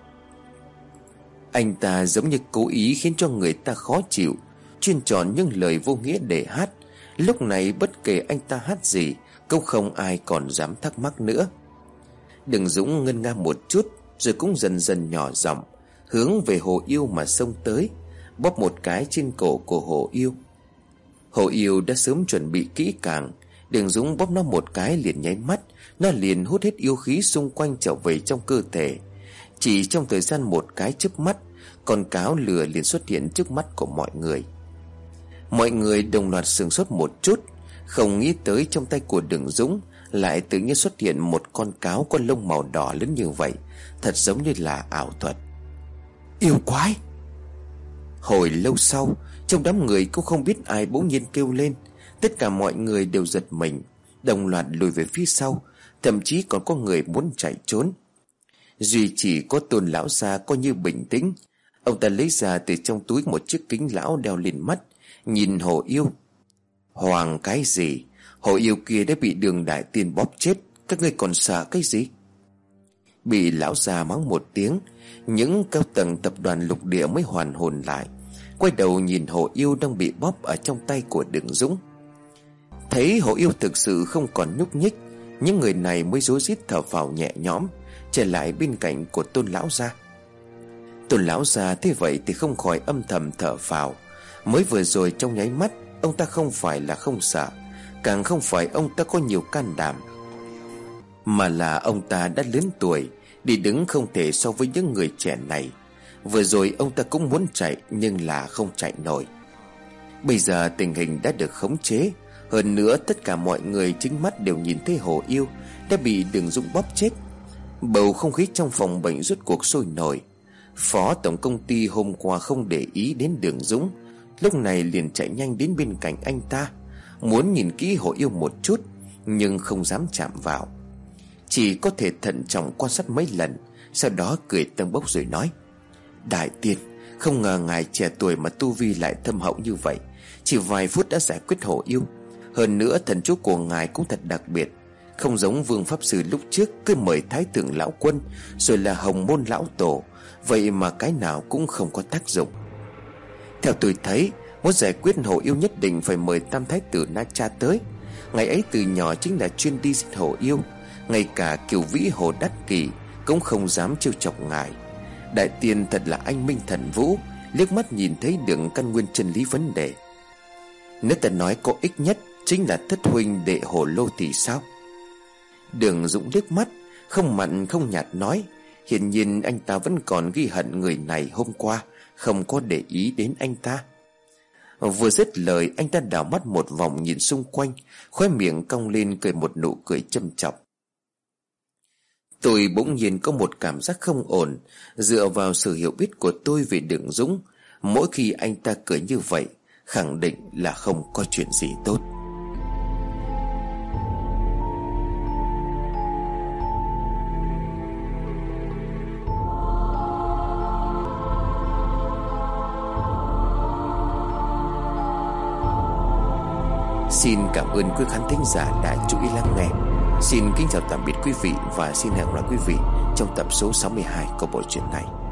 Speaker 2: Anh ta giống như cố ý khiến cho người ta khó chịu, chuyên chọn những lời vô nghĩa để hát. Lúc này bất kể anh ta hát gì cũng không ai còn dám thắc mắc nữa. Đường Dũng ngân nga một chút rồi cũng dần dần nhỏ giọng, hướng về hổ yêu mà xông tới, bóp một cái trên cổ của hổ yêu. Hổ yêu đã sớm chuẩn bị kỹ càng. Đường Dũng bóp nó một cái liền nháy mắt, nó liền hút hết yêu khí xung quanh trở về trong cơ thể. Chỉ trong thời gian một cái chớp mắt, con cáo lừa liền xuất hiện trước mắt của mọi người. Mọi người đồng loạt sửng sốt một chút, không nghĩ tới trong tay của Đường Dũng lại tự nhiên xuất hiện một con cáo có lông màu đỏ lớn như vậy, thật giống như là ảo thuật. Yêu quái! Hồi lâu sau, trong đám người cũng không biết ai bỗng nhiên kêu lên. Tất cả mọi người đều giật mình, đồng loạt lùi về phía sau, thậm chí còn có người muốn chạy trốn. Duy chỉ có Tôn lão gia coi như bình tĩnh. Ông ta lấy ra từ trong túi một chiếc kính lão đeo lên mắt, nhìn Hồ Yêu. Hoàng cái gì? Hồ Yêu kia đã bị Đường đại tiên bóp chết, các ngươi còn sợ cái gì? Bị lão già mắng một tiếng, những cao tầng tập đoàn lục địa mới hoàn hồn lại, quay đầu nhìn Hồ Yêu đang bị bóp ở trong tay của Đường Dũng. Thấy Hồ Yêu thực sự không còn nhúc nhích, những người này mới rối rít thở phào nhẹ nhõm, trở lại bên cạnh của Tôn lão gia. Tôn lão gia thế vậy thì không khỏi âm thầm thở phào. Mới vừa rồi trong nháy mắt, ông ta không phải là không sợ, càng không phải ông ta có nhiều can đảm, mà là ông ta đã lớn tuổi, đi đứng không thể so với những người trẻ này. Vừa rồi ông ta cũng muốn chạy, nhưng là không chạy nổi. Bây giờ tình hình đã được khống chế. Hơn nữa tất cả mọi người chính mắt đều nhìn thấy Hồ Yêu đã bị Đường Dũng bóp chết. Bầu không khí trong phòng bệnh rốt cuộc sôi nổi. Phó tổng công ty hôm qua không để ý đến Đường Dũng, lúc này liền chạy nhanh đến bên cạnh anh ta, muốn nhìn kỹ Hồ Yêu một chút, nhưng không dám chạm vào, chỉ có thể thận trọng quan sát mấy lần. Sau đó cười tâng bốc rồi nói: Đại tiên, không ngờ ngài trẻ tuổi mà tu vi lại thâm hậu như vậy, chỉ vài phút đã giải quyết Hồ Yêu. Hơn nữa thần chú của ngài cũng thật đặc biệt, không giống Vương pháp sư lúc trước cứ mời Thái thượng lão quân rồi là Hồng môn lão tổ, vậy mà cái nào cũng không có tác dụng. Theo tôi thấy, muốn giải quyết Hồ Yêu nhất định phải mời Tam Thái tử Na Cha tới. Ngày ấy từ nhỏ chính là chuyên đi giết Hồ Yêu, ngay cả Kiều Vĩ Hồ Đắc Kỷ cũng không dám trêu chọc ngài. Đại tiên thật là anh minh thần vũ, liếc mắt nhìn thấy được căn nguyên chân lý vấn đề. Nếu ta nói có ích nhất chính là thất huynh đệ Hồ Lô thì sao? Đường Dũng liếc mắt, không mặn không nhạt nói. Hiển nhiên anh ta vẫn còn ghi hận người này hôm qua không có để ý đến anh ta. Vừa dứt lời, anh ta đảo mắt một vòng nhìn xung quanh, khóe miệng cong lên cười một nụ cười châm chọc. Tôi bỗng nhiên có một cảm giác không ổn. Dựa vào sự hiểu biết của tôi về Đường Dũng, mỗi khi anh ta cười như vậy, khẳng định là không có chuyện gì tốt. Xin cảm ơn quý khán thính giả đã chú ý lắng nghe. Xin kính chào tạm biệt quý vị và xin hẹn gặp lại quý vị trong tập số sáu mươi hai của bộ truyện này.